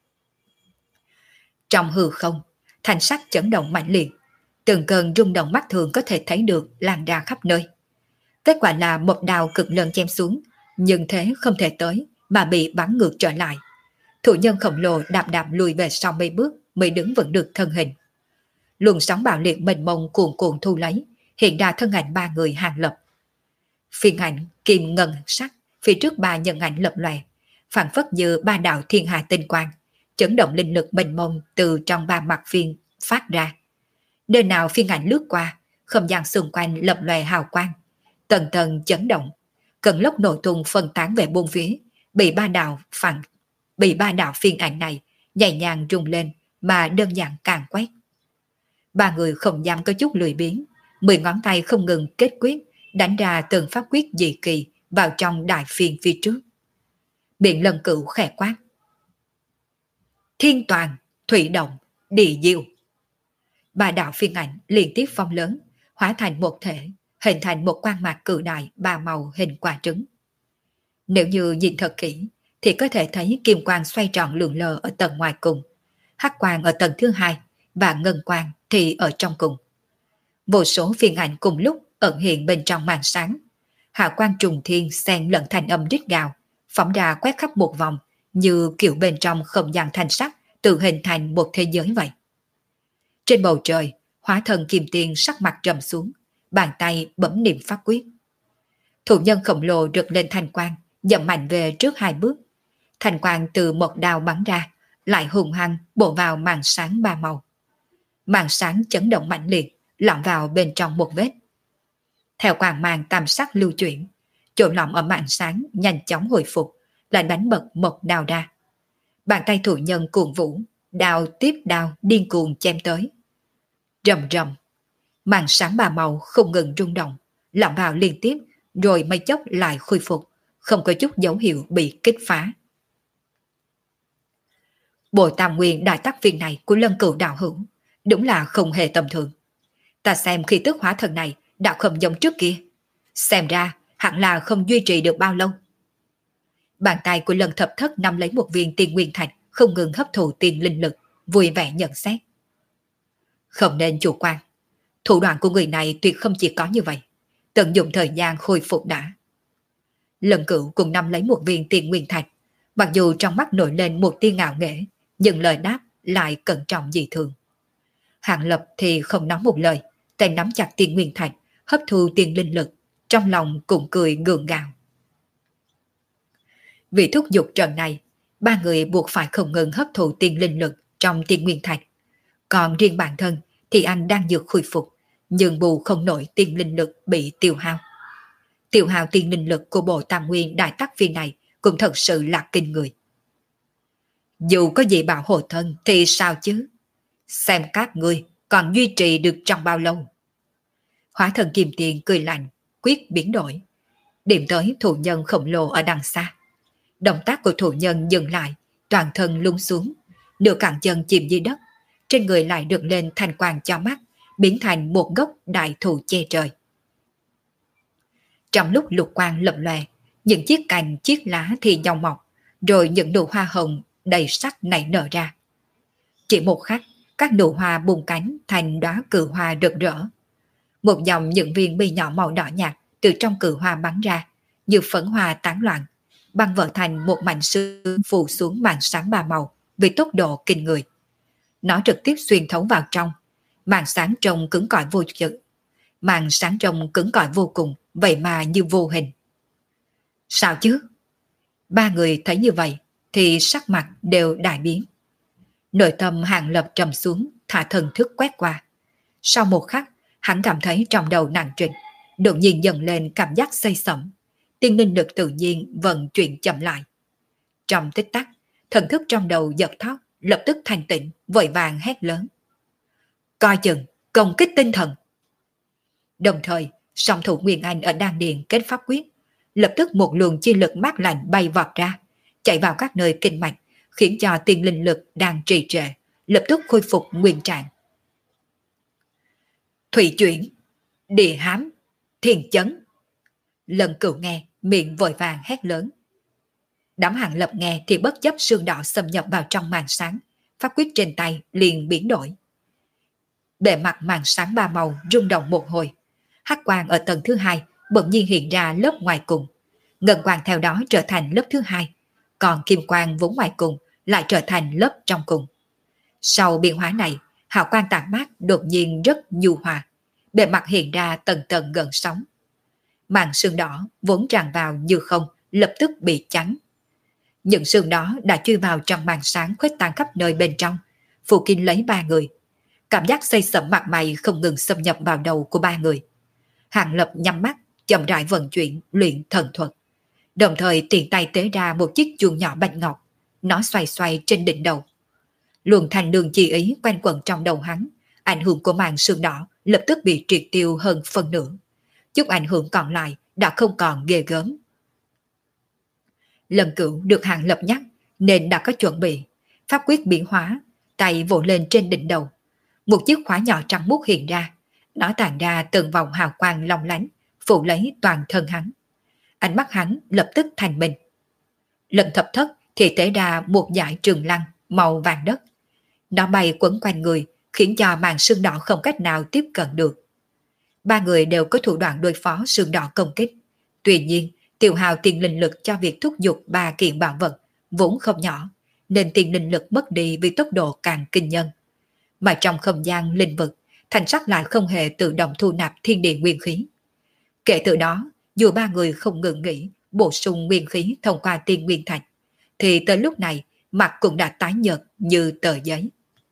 Trong hư không, thanh sắc chấn động mạnh liệt, từng cơn rung động mắt thường có thể thấy được lan ra khắp nơi. Kết quả là một đao cực lớn chém xuống, nhưng thế không thể tới mà bị bắn ngược trở lại. Thủ nhân khổng lồ đạp đạp lùi về sau mấy bước mới đứng vững được thân hình. Luồng sóng bạo liệt mênh mông cuồn cuộn thu lấy, hiện ra thân ảnh ba người Hàng Lập. Phiên ảnh kim ngân sắc phía trước ba nhân ảnh lập lòe, phản phất như ba đạo thiên hà tinh quang, chấn động linh lực mênh mông từ trong ba mặt phiên phát ra. Nơi nào phiên ảnh lướt qua, không gian xung quanh lập lòe hào quang, tầng tầng chấn động, cơn lốc nổ tung phân tán về bốn phía, bị ba đạo phản bị ba đạo phiên ảnh này nhẹ nhàng rung lên mà đơn giản càng quét. Ba người không dám có chút lười biếng, mười ngón tay không ngừng kết quyết, đánh ra từng pháp quyết dị kỳ vào trong đại phiên phía trước. Biện Lân Cửu khẽ quát: Thiên toàn, thủy động, địa diệu. Ba đạo phiên ảnh liên tiếp phong lớn, hóa thành một thể, hình thành một quang mạc cự đại ba màu hình quả trứng. Nếu như nhìn thật kỹ, thì có thể thấy kim quang xoay tròn lượn lờ ở tầng ngoài cùng, hắc quang ở tầng thứ hai và ngân quang thì ở trong cùng. Vô số phiên ảnh cùng lúc ẩn hiện bên trong màn sáng. Hạ quang trùng thiên xen lẫn thành âm rít gào, phóng ra quét khắp một vòng, như kiểu bên trong không gian thanh sắc tự hình thành một thế giới vậy. Trên bầu trời, hóa thân kim tiên sắc mặt trầm xuống, bàn tay bấm niệm pháp quyết. Thủ nhân khổng lồ rực lên thanh quang, dậm mạnh về trước hai bước. Thanh quang từ một đao bắn ra, lại hùng hăng bổ vào màn sáng ba màu. Màn sáng chấn động mạnh liệt, lọt vào bên trong một vết. Theo quang mang tam sắc lưu chuyển, chỗ lõm ở màn sáng nhanh chóng hồi phục, lại đánh bật một đao ra. Bàn tay thủ nhân cuồng vũ, đao tiếp đao điên cuồng chém tới. Rầm rầm, màn sáng ba màu không ngừng rung động, lọt vào liên tiếp, rồi mấy chốc lại khôi phục, không có chút dấu hiệu bị kích phá. Bộ tam nguyên đại tác viên này của Lân Cửu đạo hữu đúng là không hề tầm thường. Ta xem khi tức hóa thần này đã không giống trước kia, xem ra hẳn là không duy trì được bao lâu. Bàn tay của Lân Thập Thất nắm lấy một viên tiên nguyên thạch, không ngừng hấp thụ tiền linh lực, vui vẻ nhận xét. Không nên chủ quan, thủ đoạn của người này tuyệt không chỉ có như vậy, tận dụng thời gian khôi phục đã. Lân Cửu cùng nắm lấy một viên tiên nguyên thạch, mặc dù trong mắt nổi lên một tia ngạo nghễ, nhưng lời đáp lại cẩn trọng dị thường. Hạng Lập thì không nói một lời, tay nắm chặt tiên nguyên thạch, hấp thu tiên linh lực, trong lòng cũng cười gượng gạo. Vì thúc giục trận này, ba người buộc phải không ngừng hấp thụ tiên linh lực trong tiên nguyên thạch. Còn riêng bản thân thì anh đang dược khôi phục, nhưng bù không nổi tiên linh lực bị tiêu hao. Tiêu hao tiên linh lực của bộ tam nguyên đại tác viên này cũng thật sự là kinh người. Dù có gì bảo hộ thân thì sao chứ? Xem các ngươi còn duy trì được trong bao lâu? Hóa thần kim tiền cười lạnh, quyết biến đổi. Điểm tới thủ nhân khổng lồ ở đằng xa. Động tác của thủ nhân dừng lại, toàn thân lung xuống, nửa cẳng chân chìm dưới đất, trên người lại được lên thanh quang cho mắt, biến thành một gốc đại thụ che trời. Trong lúc lục quang lập lòe, những chiếc cành chiếc lá thì nhong mọc, rồi những nụ hoa hồng đầy sắc nảy nở ra. Chỉ một khắc, các nụ hoa bung cánh thành đóa cự hoa rực rỡ. Một dòng những viên bi nhỏ màu đỏ nhạt từ trong cự hoa bắn ra, như phấn hoa tán loạn, băng vỡ thành một mảnh sương phủ xuống màn sáng ba màu với tốc độ kinh người. Nó trực tiếp xuyên thấu vào trong, màn sáng trông cứng cỏi vô chữ, màn sáng trông cứng cỏi vô cùng, vậy mà như vô hình. Sao chứ? Ba người thấy như vậy thì sắc mặt đều đại biến. Nội tâm Hàng Lập trầm xuống, thả thần thức quét qua. Sau một khắc, hắn cảm thấy trong đầu nặng trịch, đột nhiên dần lên cảm giác say sẩm. Tiên linh lực tự nhiên vận chuyển chậm lại. Trong tích tắc, thần thức trong đầu giật thót, lập tức thanh tịnh, vội vàng hét lớn. Coi chừng, công kích tinh thần. Đồng thời, song thủ Nguyên Anh ở đan điền kết pháp quyết, lập tức một luồng chi lực mát lạnh bay vọt ra, chạy vào các nơi kinh mạch, khiến cho tiên linh lực đang trì trệ, lập tức khôi phục nguyên trạng. Thủy chuyển, địa hám, thiên chấn. Lần Cửu nghe, miệng vội vàng hét lớn. Đám Hàng Lập nghe thì bất chấp sương đỏ xâm nhập vào trong màn sáng, pháp quyết trên tay liền biến đổi. Bề mặt màn sáng ba màu rung động một hồi, hắc quang ở tầng thứ hai bỗng nhiên hiện ra lớp ngoài cùng, ngân quang theo đó trở thành lớp thứ hai, còn kim quang vốn ngoài cùng lại trở thành lớp trong cùng. Sau biến hóa này, hào quang tản mát đột nhiên rất nhu hòa, bề mặt hiện ra tầng tầng gợn sóng. Màn sương đỏ vốn tràn vào như không, lập tức bị chắn. Những sương đó đã chui vào trong màn sáng khuếch tán khắp nơi bên trong, phủ kín lấy ba người. Cảm giác xây sẩm mặt mày không ngừng xâm nhập vào đầu của ba người. Hàng Lập nhắm mắt, chậm rãi vận chuyển luyện thần thuật, đồng thời tiện tay tế ra một chiếc chuông nhỏ bạch ngọc, nó xoay xoay trên đỉnh đầu. Luồng thành đường chi ý quanh quẩn trong đầu hắn, ảnh hưởng của màn sương đỏ lập tức bị triệt tiêu hơn phần nửa. Chút ảnh hưởng còn lại đã không còn ghê gớm. Lần Cửu được Hàng Lập nhắc nên đã có chuẩn bị, pháp quyết biến hóa, tay vỗ lên trên đỉnh đầu. Một chiếc khóa nhỏ trắng muốt hiện ra, nó tàn ra từng vòng hào quang long lánh, phủ lấy toàn thân hắn. Ánh mắt hắn lập tức thành minh. Lần Thập Thất thì tế ra một dải trường lăng màu vàng đất. Nó bay quấn quanh người, khiến khiến cho màn sương đỏ không cách nào tiếp cận được. Ba người đều có thủ đoạn đối phó sương đỏ công kích. Tuy nhiên, tiêu hao tiền linh lực cho việc thúc giục ba kiện bảo vật vốn không nhỏ, nên tiền linh lực mất đi vì tốc độ càng kinh nhân. Mà trong không gian linh vực, Thanh Sắc lại không hề tự động thu nạp thiên địa nguyên khí. Kể từ đó, dù ba người không ngừng nghỉ bổ sung nguyên khí thông qua tiên nguyên thạch, thì tới lúc này mặt cũng đã tái nhợt như tờ giấy.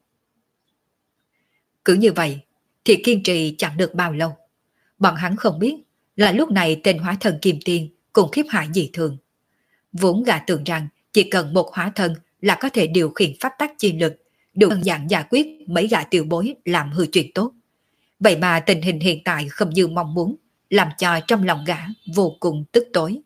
Cứ như vậy thì kiên trì chẳng được bao lâu. Bọn hắn không biết là lúc này tên hóa thần Kim Tiên cũng khiếp hại dị thường. Vốn gã tưởng rằng chỉ cần một hóa thân là có thể điều khiển pháp tắc chi lực, đủ đơn giản giải quyết mấy gã tiểu bối làm hư chuyện tốt. Vậy mà tình hình hiện tại không như mong muốn, làm cho trong lòng gã vô cùng tức tối.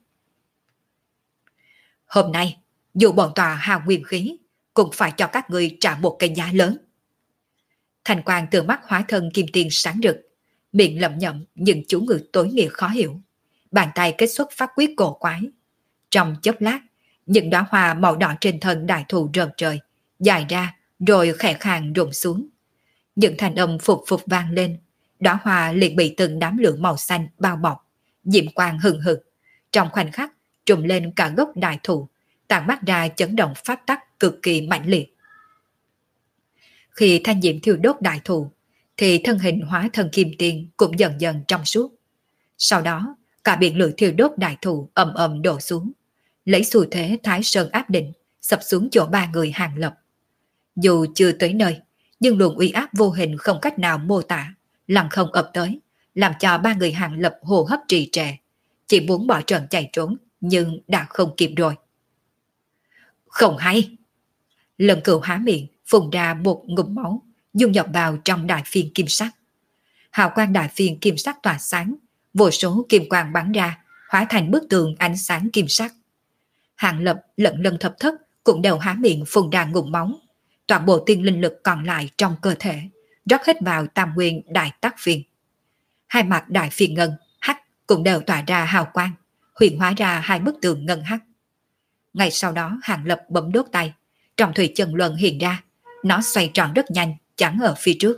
Hôm nay, dù bọn tòa hao nguyên khí, cũng phải cho các người trả một cái giá lớn. Thành quang từ mắt hóa thân Kim Tiên sáng rực, miệng lẩm nhẩm những chú ngữ tối nghĩa khó hiểu. Bàn tay kết xuất pháp quyết cổ quái. Trong chốc lát, những đóa hoa màu đỏ trên thân đại thụ rợn trời, dài ra rồi khẽ khàng rụng xuống. Những thanh âm phục phục vang lên, đóa hoa liền bị từng đám lửa màu xanh bao bọc, diệm quang hừng hực. Trong khoảnh khắc, trùm lên cả gốc đại thụ, tản mát ra chấn động pháp tắc cực kỳ mãnh liệt. Khi thanh diệm thiêu đốt đại thụ, thì thân hình hóa thân Kim Tiên cũng dần dần trong suốt. Sau đó, cả biển lửa thiêu đốt đại thụ ầm ầm đổ xuống, lấy xu thế Thái Sơn áp định, sập xuống chỗ ba người Hàng Lập. Dù chưa tới nơi, nhưng luồng uy áp vô hình không cách nào mô tả, lăng không ập tới, làm cho ba người Hàng Lập hô hấp trì trệ, chỉ muốn bỏ trận chạy trốn, nhưng đã không kịp rồi. Không hay! Lần Cửu há miệng, phun ra một ngụm máu, dung nhập vào trong đại phiên kim sắc. Hào quang đại phiên kim sắc tỏa sáng, vô số kim quang bắn ra, hóa thành bức tường ánh sáng kim sắc. Hàng Lập lẫn Lân Thập Thất cũng đều há miệng phun ra ngụm máu. Toàn bộ tiên linh lực còn lại trong cơ thể rót hết vào tam nguyên đại tác phiên. Hai mặt đại phiên ngân hắc cũng đều tỏa ra hào quang, huyền hóa ra hai bức tường ngân hắc. Ngay sau đó Hàng Lập bấm đốt tay, trong thủy chân luân hiện ra, nó xoay tròn rất nhanh, chắn ở phía trước.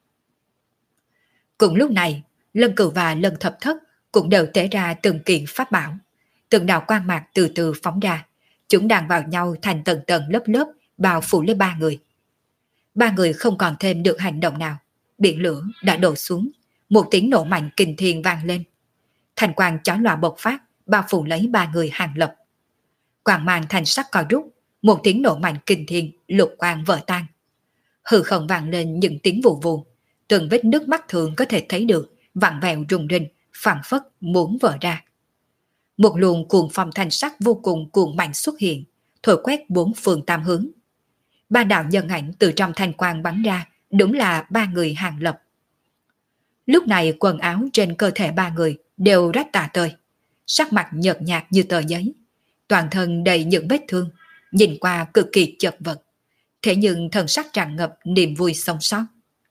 Cùng lúc này, Lân Cửu và Lân Thập Thất cũng đều tế ra từng kiện pháp bảo. Từng đạo quang mạc từ từ phóng ra, chúng đàn vào nhau thành tầng tầng lớp lớp, bao phủ lấy ba người. Ba người không còn thêm được hành động nào, biển lửa đã đổ xuống, một tiếng nổ mạnh kinh thiên vang lên. Thành quang chói lòa bộc phát, bao phủ lấy ba người Hàng Lập. Quang mang thành sắc co rút, một tiếng nổ mạnh kinh thiên, lục quang vỡ tan. Hư không vang lên những tiếng vù vù, từng vết nước mắt thường có thể thấy được, vặn vẹo rung rinh, phảng phất muốn vỡ ra. Một luồng cuồng phong thanh sắc vô cùng cuồng mạnh xuất hiện, thổi quét bốn phương tam hướng. Ba đạo nhân ảnh từ trong thanh quang bắn ra, đúng là ba người Hàng Lập. Lúc này quần áo trên cơ thể ba người đều rách tả tơi, sắc mặt nhợt nhạt như tờ giấy, toàn thân đầy những vết thương, nhìn qua cực kỳ chật vật. Thế nhưng thần sắc tràn ngập niềm vui sống sót.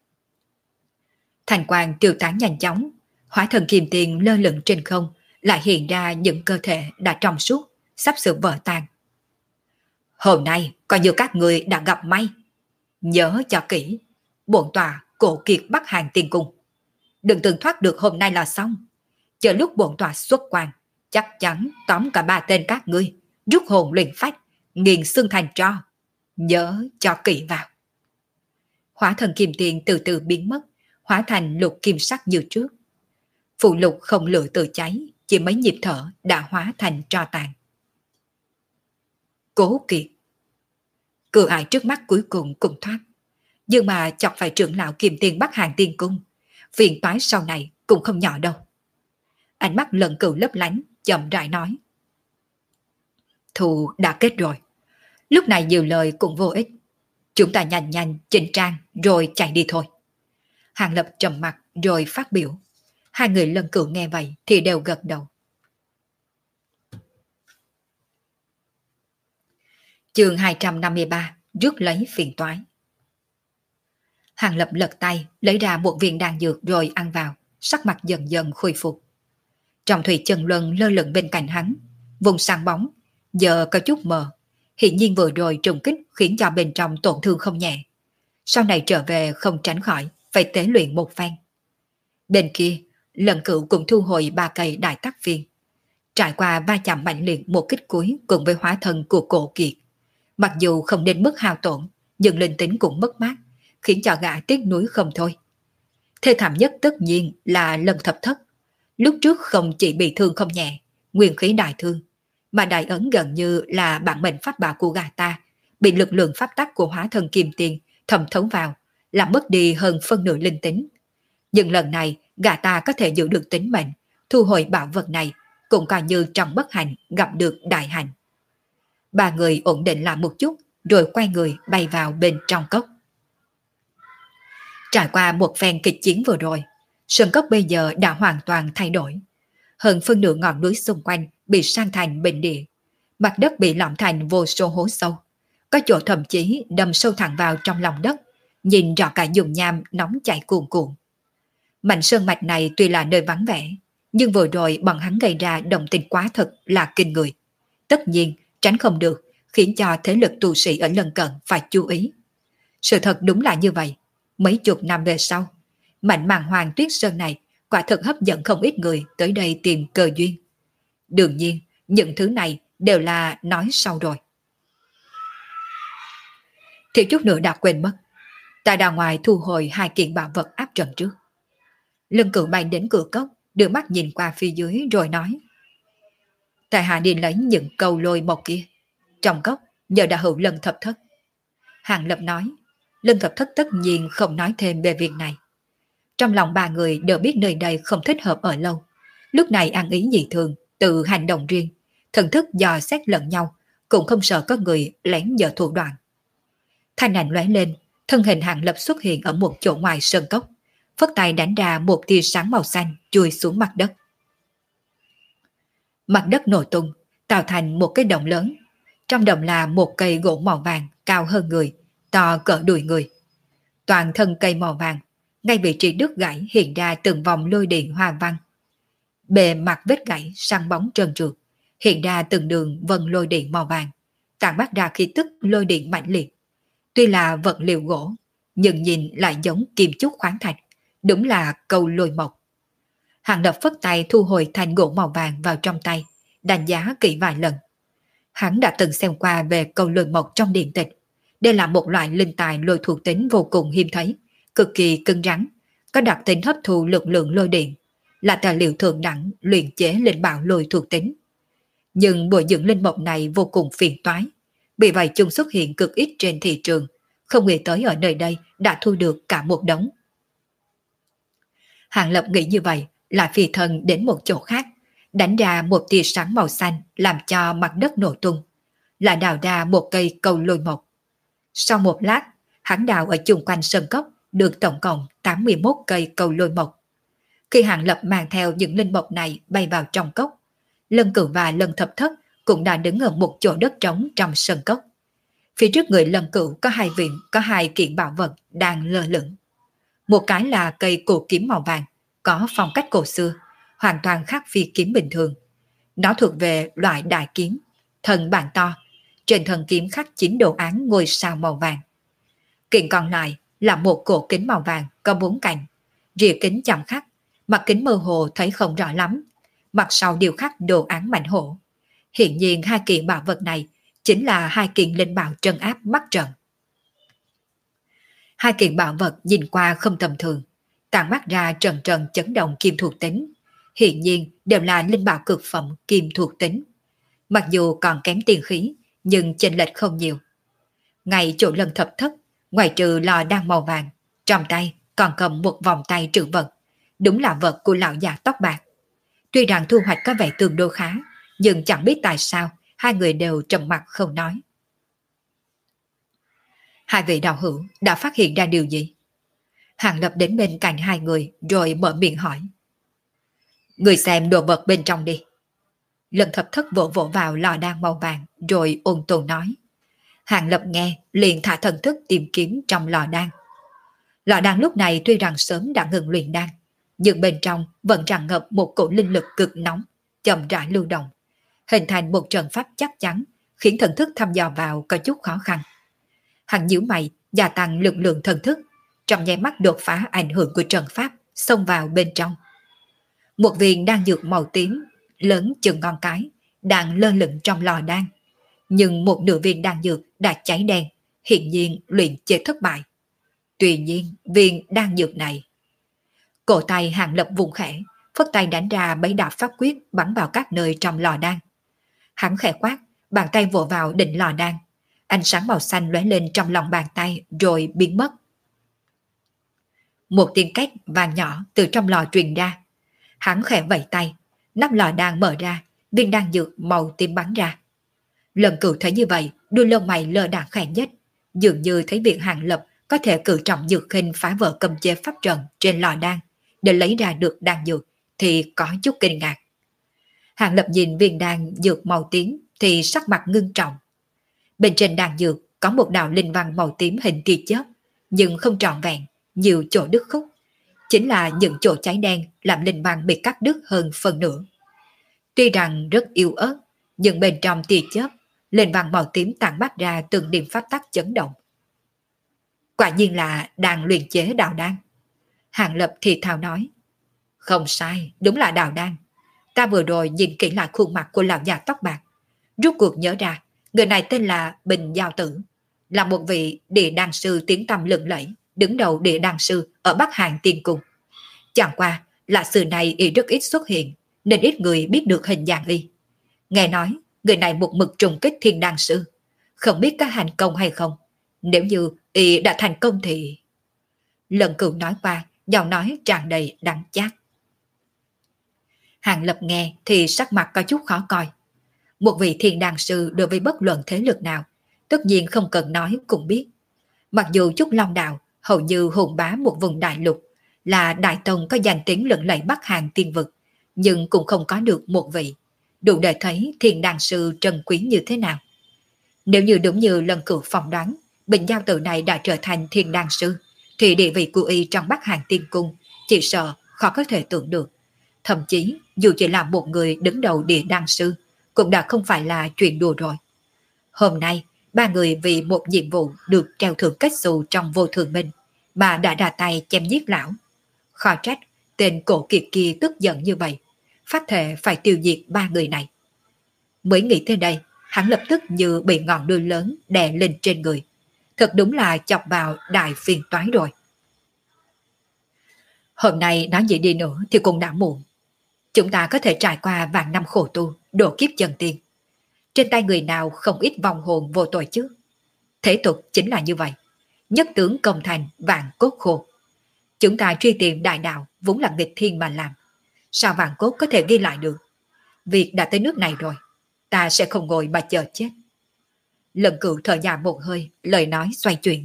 Thành quang tiêu tán nhanh chóng, hóa thần Kim Tiên lơ lửng trên không, lại hiện ra những cơ thể đã trong suốt, sắp sửa vỡ tan. Hôm nay coi như các người đã gặp may. Nhớ cho kỹ, bổn tòa cổ kiệt Bắc Hàng Tiên Cung. Đừng từng thoát được hôm nay là xong. Chờ lúc bổn tòa xuất quan, chắc chắn tóm cả ba tên các ngươi, rút hồn luyện phách, nghiền xương thành tro. Nhớ cho kỹ vào. Hóa thần Kim Tiên từ từ biến mất, hóa thành lục kim sắc như trước. Phụ lục không lửa tự cháy, chỉ mấy nhịp thở đã hóa thành tro tàn. Cố Kiệt. Cửa ải trước mắt cuối cùng cũng thoát, nhưng mà chọc phải trưởng lão Kim Tiên Bắc Hàng Tiên Cung, phiền toái sau này cũng không nhỏ đâu. Ánh mắt Lần Cửu lấp lánh, chậm rãi nói. Thù đã kết rồi, lúc này nhiều lời cũng vô ích. Chúng ta nhanh nhanh chỉnh trang rồi chạy đi thôi. Hàng Lập trầm mặt rồi phát biểu. Hai người Lần Cửu nghe vậy thì đều gật đầu. Chương hai trăm năm mươi ba, rước lấy phiền toái. Hàng Lập lật tay, lấy ra một viên đan dược rồi ăn vào, sắc mặt dần dần khôi phục. Trong thủy chân luân lơ lửng bên cạnh hắn, vùng sáng bóng, giờ có chút mờ. Hiện nhiên vừa rồi trùng kích khiến cho bên trong tổn thương không nhẹ. Sau này trở về không tránh khỏi phải tế luyện một phen. Bên kia, Lần Cửu cũng thu hồi ba cây đại tắc viên. Trải qua va chạm mạnh liệt một kích cuối cùng với hóa thân của Cổ Kiệt. Mặc dù không đến mức hao tổn, nhưng linh tính cũng mất mát, khiến cho gã tiếc nuối không thôi. Thê thảm nhất tất nhiên là Lâm Thập Thất. Lúc trước không chỉ bị thương không nhẹ, nguyên khí đại thương, mà đại ấn gần như là bản mệnh pháp bảo của gã ta, bị lực lượng pháp tắc của hóa thân kim tiền thẩm thấu vào, làm mất đi hơn phân nửa linh tính. Nhưng lần này, gã ta có thể giữ được tính mệnh, thu hồi bảo vật này, cũng coi như trong bất hạnh gặp được đại hạnh. Ba người ổn định lại một chút, rồi quay người bay vào bên trong cốc. Trải qua một phen kịch chiến vừa rồi, sơn cốc bây giờ đã hoàn toàn thay đổi. Hơn phân nửa ngọn núi xung quanh bị san thành bình địa, mặt đất bị lõm thành vô số hố sâu, có chỗ thậm chí đâm sâu thẳng vào trong lòng đất, nhìn rõ cả dùng nham nóng chảy cuồn cuộn. Mảnh sơn mạch này tuy là nơi vắng vẻ, nhưng vừa rồi bọn hắn gây ra động tình quá thật là kinh người. Tất nhiên, tránh không được, khiến cho thế lực tu sĩ ở lân cận phải chú ý. Sự thật đúng là như vậy. Mấy chục năm về sau, mảnh màng hoàng tuyết sơn này quả thực hấp dẫn không ít người tới đây tìm cơ duyên. Đương nhiên, những thứ này đều là nói sau rồi. Thiếu chút nữa đã quên mất. Ta ra ngoài thu hồi hai kiện bảo vật áp trận trước. Lân Cửu bay đến cửa cốc, đưa mắt nhìn qua phía dưới rồi nói. Tại hạ đi lấy những câu lôi mộc kia. Trong cốc, nhờ đã hữu Lân Thập Thất. Hàng Lập nói. Lân Thập Thất tất nhiên không nói thêm về việc này. Trong lòng ba người đều biết nơi đây không thích hợp ở lâu. Lúc này ăn ý dị thường, tự hành động riêng, thần thức dò xét lẫn nhau, cũng không sợ có người lén dở thủ đoạn. Thanh ảnh lóe lên, thân hình Hàng Lập xuất hiện ở một chỗ ngoài sơn cốc, phất tay đánh ra một tia sáng màu xanh chui xuống mặt đất. Mặt đất nổ tung, tạo thành một cái động lớn. Trong động là một cây gỗ màu vàng cao hơn người, to cỡ đùi người. Toàn thân cây màu vàng, ngay vị trí đứt gãy hiện ra từng vòng lôi điện hoa văn. Bề mặt vết gãy sáng bóng trơn trượt, hiện ra từng đường vân lôi điện màu vàng, tản mát ra khí tức lôi điện mạnh liệt. Tuy là vật liệu gỗ, nhưng nhìn lại giống kim chúc khoáng thạch, đúng là câu lôi mộc. Hàng Lập phất tay thu hồi thanh gỗ màu vàng vào trong tay, đánh giá kỹ vài lần. Hắn đã từng xem qua về câu lôi mộc trong điện tịch. Đây là một loại linh tài lôi thuộc tính vô cùng hiếm thấy, cực kỳ cứng rắn, có đặc tính hấp thụ lực lượng lôi điện, là tài liệu thượng đẳng luyện chế linh bảo lôi thuộc tính. Nhưng bồi dưỡng linh mộc này vô cùng phiền toái, vì vậy chúng xuất hiện cực ít trên thị trường, không nghĩ tới ở nơi đây đã thu được cả một đống. Hàng Lập nghĩ như vậy, lại phi thân đến một chỗ khác, đánh ra một tia sáng màu xanh làm cho mặt đất nổ tung, lại đào ra một cây câu lôi mộc. Sau một lát, hắn đào ở chung quanh sơn cốc được tổng cộng tám mươi mốt cây câu lôi mộc. Khi Hàng Lập mang theo những linh mộc này bay vào trong cốc, Lân Cửu và Lân Thập Thất cũng đã đứng ở một chỗ đất trống trong sơn cốc. Phía trước người Lân Cửu có hai viện, có hai kiện bảo vật đang lơ lửng. Một cái là cây cổ kiếm màu vàng, có phong cách cổ xưa, hoàn toàn khác phi kiếm bình thường. Nó thuộc về loại đại kiếm, thân bản to, trên thân kiếm khắc chín đồ án ngôi sao màu vàng. Kiện còn lại là một cổ kính màu vàng có bốn cạnh, rìa kính chạm khắc, mặt kính mơ hồ thấy không rõ lắm, mặt sau điêu khắc đồ án mãnh hổ. Hiện nhiên hai kiện bảo vật này chính là hai kiện linh bảo trấn áp mắt trận. Hai kiện bảo vật nhìn qua không tầm thường, tản mát ra trần trần chấn động kim thuộc tính, hiện nhiên đều là linh bảo cực phẩm kim thuộc tính. Mặc dù còn kém tiền khí, nhưng chênh lệch không nhiều. Ngay chỗ Lân Thập Thất, ngoài trừ lò đan màu vàng, trong tay còn cầm một vòng tay trữ vật, đúng là vật của lão già tóc bạc. Tuy rằng thu hoạch có vẻ tương đối khá, nhưng chẳng biết tại sao hai người đều trầm mặc không nói. Hai vị đạo hữu đã phát hiện ra điều gì? Hàng Lập đến bên cạnh hai người rồi mở miệng hỏi. Người xem đồ vật bên trong đi. Lân Thập Thất vỗ vỗ vào lò đan màu vàng rồi ôn tồn nói. Hàng Lập nghe liền thả thần thức tìm kiếm trong lò đan. Lò đan lúc này tuy rằng sớm đã ngừng luyện đan, nhưng bên trong vẫn tràn ngập một cổ linh lực cực nóng, chậm rãi lưu động, hình thành một trận pháp chắc chắn, khiến thần thức thăm dò vào có chút khó khăn. Hắn nhíu mày, gia tăng lực lượng thần thức, trong nháy mắt đột phá ảnh hưởng của trận pháp, xông vào bên trong. Một viên đan dược màu tím, lớn chừng ngón cái, đang lơ lửng trong lò đan. Nhưng một nửa viên đan dược đã cháy đen, hiện nhiên luyện chế thất bại. Tuy nhiên, viên đan dược này... Cổ tay Hàng Lập vùng khẽ, phất tay đánh ra mấy đạo pháp quyết bắn vào các nơi trong lò đan. Hắn khẽ quát, bàn tay vỗ vào đỉnh lò đan. Ánh sáng màu xanh lóe lên trong lòng bàn tay rồi biến mất. Một tiếng két vang nhỏ từ trong lò truyền ra. Hắn khẽ vẫy tay, nắp lò đan mở ra, viên đan dược màu tím bắn ra. Lần Cửu thấy như vậy, đuôi lông mày lơ đãng khẽ nhếch, dường như thấy việc Hàng Lập có thể cử trọng dược khinh phá vỡ cấm chế pháp trận trên lò đan để lấy ra được đan dược thì có chút kinh ngạc. Hàng Lập nhìn viên đan dược màu tím thì sắc mặt ngưng trọng. Bên trên đan dược có một đạo linh văn màu tím hình tia chớp, nhưng không trọn vẹn, nhiều chỗ đứt khúc. Chính là những chỗ cháy đen làm linh văn bị cắt đứt hơn phần nửa. Tuy rằng rất yếu ớt, nhưng bên trong tia chớp, linh văn màu tím tản mát ra từng điểm pháp tắc chấn động. Quả nhiên là đang luyện chế đạo đan. Hàng Lập thì thào nói. Không sai, đúng là đạo đan. Ta vừa rồi nhìn kỹ lại khuôn mặt của lão già tóc bạc. Rút cuộc nhớ ra, người này tên là Bình Giao Tử, là một vị địa đan sư tiếng tăm lừng lẫy, đứng đầu địa đan sư ở Bắc Hàn Tiên Cung. Chẳng qua là sự này y rất ít xuất hiện, nên ít người biết được hình dạng y. Nghe nói, người này một mực trùng kích thiên đan sư, không biết có thành công hay không. Nếu như y đã thành công thì... Lần Cửu nói qua, giọng nói tràn đầy đắng chát. Hàng Lập nghe thì sắc mặt có chút khó coi. Một vị thiên đan sư đối với bất luận thế lực nào, tất nhiên không cần nói cũng biết. Mặc dù Trúc Long Đạo hầu như hùng bá một vùng đại lục, là đại tông có danh tiếng lừng lẫy Bắc Hàn tiên vực, nhưng cũng không có được một vị, đủ để thấy thiên đan sư trân quý như thế nào. Nếu như đúng như lần Cửu phỏng đoán, Bình Giao Tử này đã trở thành thiên đan sư, thì địa vị của y trong Bắc Hàn Tiên Cung chỉ sợ khó có thể tưởng được. Thậm chí dù chỉ là một người đứng đầu địa đan sư cũng đã không phải là chuyện đùa rồi. Hôm nay ba người vì một nhiệm vụ được treo thưởng kết xù trong vô thường minh mà đã đà tay chém giết lão. Khó trách tên cổ kiệt kia tức giận như vậy, phát thệ phải tiêu diệt ba người này. Mới nghĩ tới đây, hắn lập tức như bị ngọn đuôi lớn đè lên trên người. Thật đúng là chọc vào đại phiền toái rồi. Hôm nay nói gì đi nữa thì cũng đã muộn. Chúng ta có thể trải qua vạn năm khổ tu, độ kiếp chân tiên. Trên tay người nào không ít vong hồn vô tội chứ. Thế tục chính là như vậy. Nhất tướng công thành, vạn cốt khô. Chúng ta truy tìm đại đạo vốn là nghịch thiên mà làm. Sao vạn cốt có thể ghi lại được? Việc đã tới nước này rồi, ta sẽ không ngồi mà chờ chết. Lần Cửu thở dài một hơi, lời nói xoay chuyển.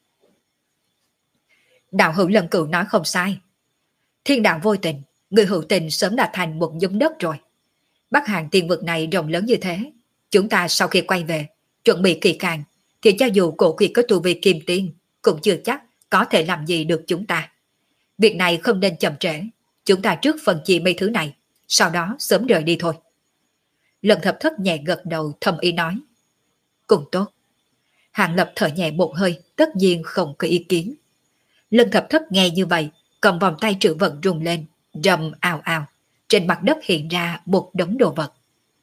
Đạo hữu Lần Cửu nói không sai. Thiên đạo vô tình, người hữu tình sớm đã thành một nhúm đất rồi. Bắc Hàn tiên vực này rộng lớn như thế, chúng ta sau khi quay về, chuẩn bị kỳ càng, thì cho dù cổ quỷ có tu vi kim tiên, cũng chưa chắc có thể làm gì được chúng ta. Việc này không nên chậm trễ, chúng ta trước phần chia mấy thứ này, sau đó sớm rời đi thôi. Lần Thập Thất nhẹ gật đầu thầm ý nói. Cũng tốt. Hàng Lập thở nhẹ một hơi, tất nhiên không có ý kiến. Lần Thập Thất nghe như vậy, cầm vòng tay trữ vật rung lên, rầm ào ào, trên mặt đất hiện ra một đống đồ vật.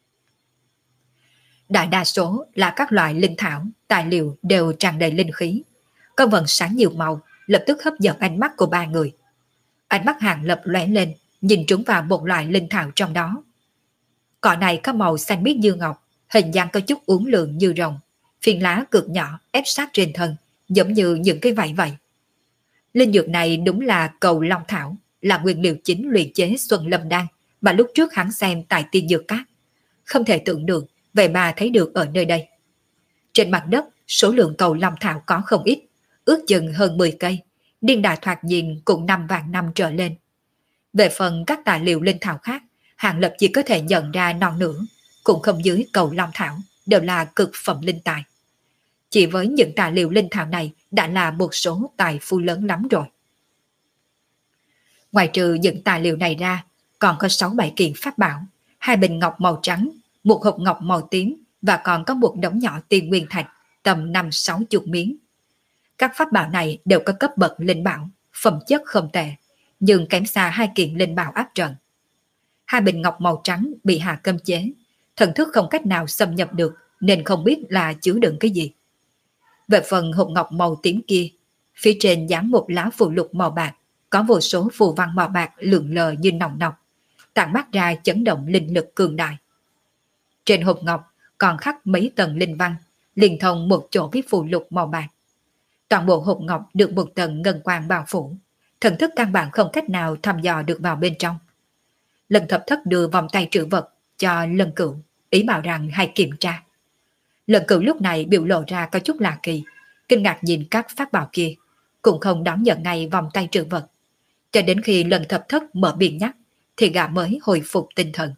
Đại đa số là các loại linh thảo, tài liệu đều tràn đầy linh khí. Có vần sáng nhiều màu, lập tức hấp dẫn ánh mắt của ba người. Ánh mắt Hàng Lập lóe lên, nhìn trúng vào một loại linh thảo trong đó. Cỏ này có màu xanh biếc như ngọc, hình dáng có chút uốn lượn như rồng, phiến lá cực nhỏ ép sát trên thân, giống như những cái vảy vậy. Linh dược này đúng là cầu long thảo, là nguyên liệu chính luyện chế Xuân Lâm Đan mà lúc trước hắn xem tại Tiên Dược Các. Không thể tưởng được, vậy mà thấy được ở nơi đây. Trên mặt đất, số lượng cầu long thảo có không ít, ước chừng hơn mười cây, niên đại thoạt nhìn cũng năm vạn năm trở lên. Về phần các tài liệu linh thảo khác, Hàng Lập chỉ có thể nhận ra non nửa, cũng không dưới cầu long thảo, đều là cực phẩm linh tài. Chỉ với những tài liệu linh thảo này đã là một số tài phú lớn lắm rồi. Ngoài trừ những tài liệu này ra, còn có sáu bảy kiện pháp bảo, hai bình ngọc màu trắng, một hộp ngọc màu tím và còn có một đống nhỏ tiền nguyên thạch tầm năm sáu chục miếng. Các pháp bảo này đều có cấp bậc linh bảo, phẩm chất không tệ, nhưng kém xa hai kiện linh bảo áp trận. Hai bình ngọc màu trắng bị hạ cấm chế, thần thức không cách nào xâm nhập được nên không biết là chứa đựng cái gì. Về phần hộp ngọc màu tím kia, phía trên dán một lá phù lục màu bạc, có vô số phù văn màu bạc lượn lờ như nòng nọc, tản mát ra chấn động linh lực cường đại. Trên hộp ngọc còn khắc mấy tầng linh văn, liên thông một chỗ với phù lục màu bạc. Toàn bộ hộp ngọc được một tầng ngân quang bao phủ, thần thức căn bản không cách nào thăm dò được vào bên trong. Lần Thập Thất đưa vòng tay trữ vật cho Lần Cửu, ý bảo rằng hãy kiểm tra. Lần Cửu lúc này biểu lộ ra có chút lạ kỳ, kinh ngạc nhìn các pháp bảo kia, cũng không đón nhận ngay vòng tay trữ vật. Cho đến khi Lần Thập Thất mở miệng nhắc, thì gã mới hồi phục tinh thần.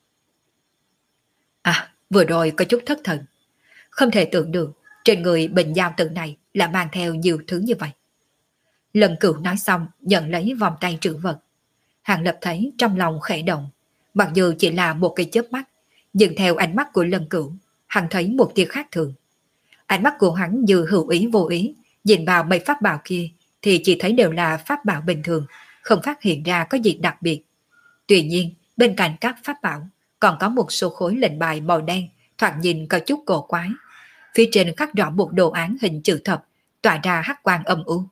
À, vừa rồi có chút thất thần. Không thể tưởng được trên người bình giao tử này là mang theo nhiều thứ như vậy. Lần Cửu nói xong nhận lấy vòng tay trữ vật. Hàng Lập thấy trong lòng khẽ động, mặc dù chỉ là một cái chớp mắt, nhưng theo ánh mắt của Lần Cửu, hắn thấy một tia khác thường. Ánh mắt của hắn như hữu ý vô ý, nhìn vào mấy pháp bảo kia thì chỉ thấy đều là pháp bảo bình thường, không phát hiện ra có gì đặc biệt. Tuy nhiên, bên cạnh các pháp bảo còn có một số khối lệnh bài màu đen, thoạt nhìn có chút cổ quái. Phía trên khắc rõ một đồ án hình chữ thập, tỏa ra hắc quang âm u.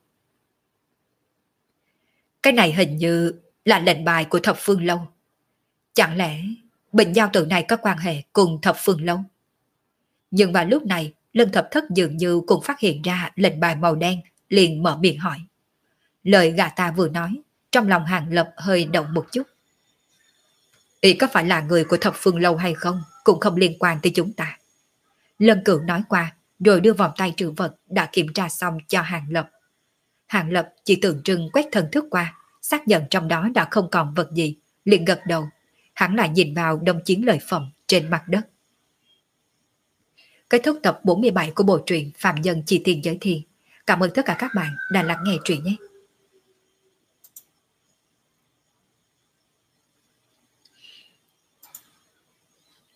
Cái này hình như là lệnh bài của Thập Phương Lâu. Chẳng lẽ bình giao tử này có quan hệ cùng Thập Phương Lâu? Nhưng vào lúc này, Lân Thập Thất dường như cũng phát hiện ra lệnh bài màu đen, liền mở miệng hỏi. Lời gã ta vừa nói, trong lòng Hàng Lập hơi động một chút. Ý có phải là người của Thập Phương Lâu hay không, cũng không liên quan tới chúng ta. Lân Cửu nói qua, rồi đưa vòng tay trữ vật đã kiểm tra xong cho Hàng Lập. Hàng Lập chỉ tưởng trưng quét thần thức qua, xác nhận trong đó đã không còn vật gì, liền gật đầu. Hắn lại nhìn vào đông chiến lợi phẩm trên mặt đất. Kết thúc tập bốn mươi bảy của bộ truyện Phạm Nhân Chi Tiền Giới Thiên. Cảm ơn tất cả các bạn đã lắng nghe truyện nhé.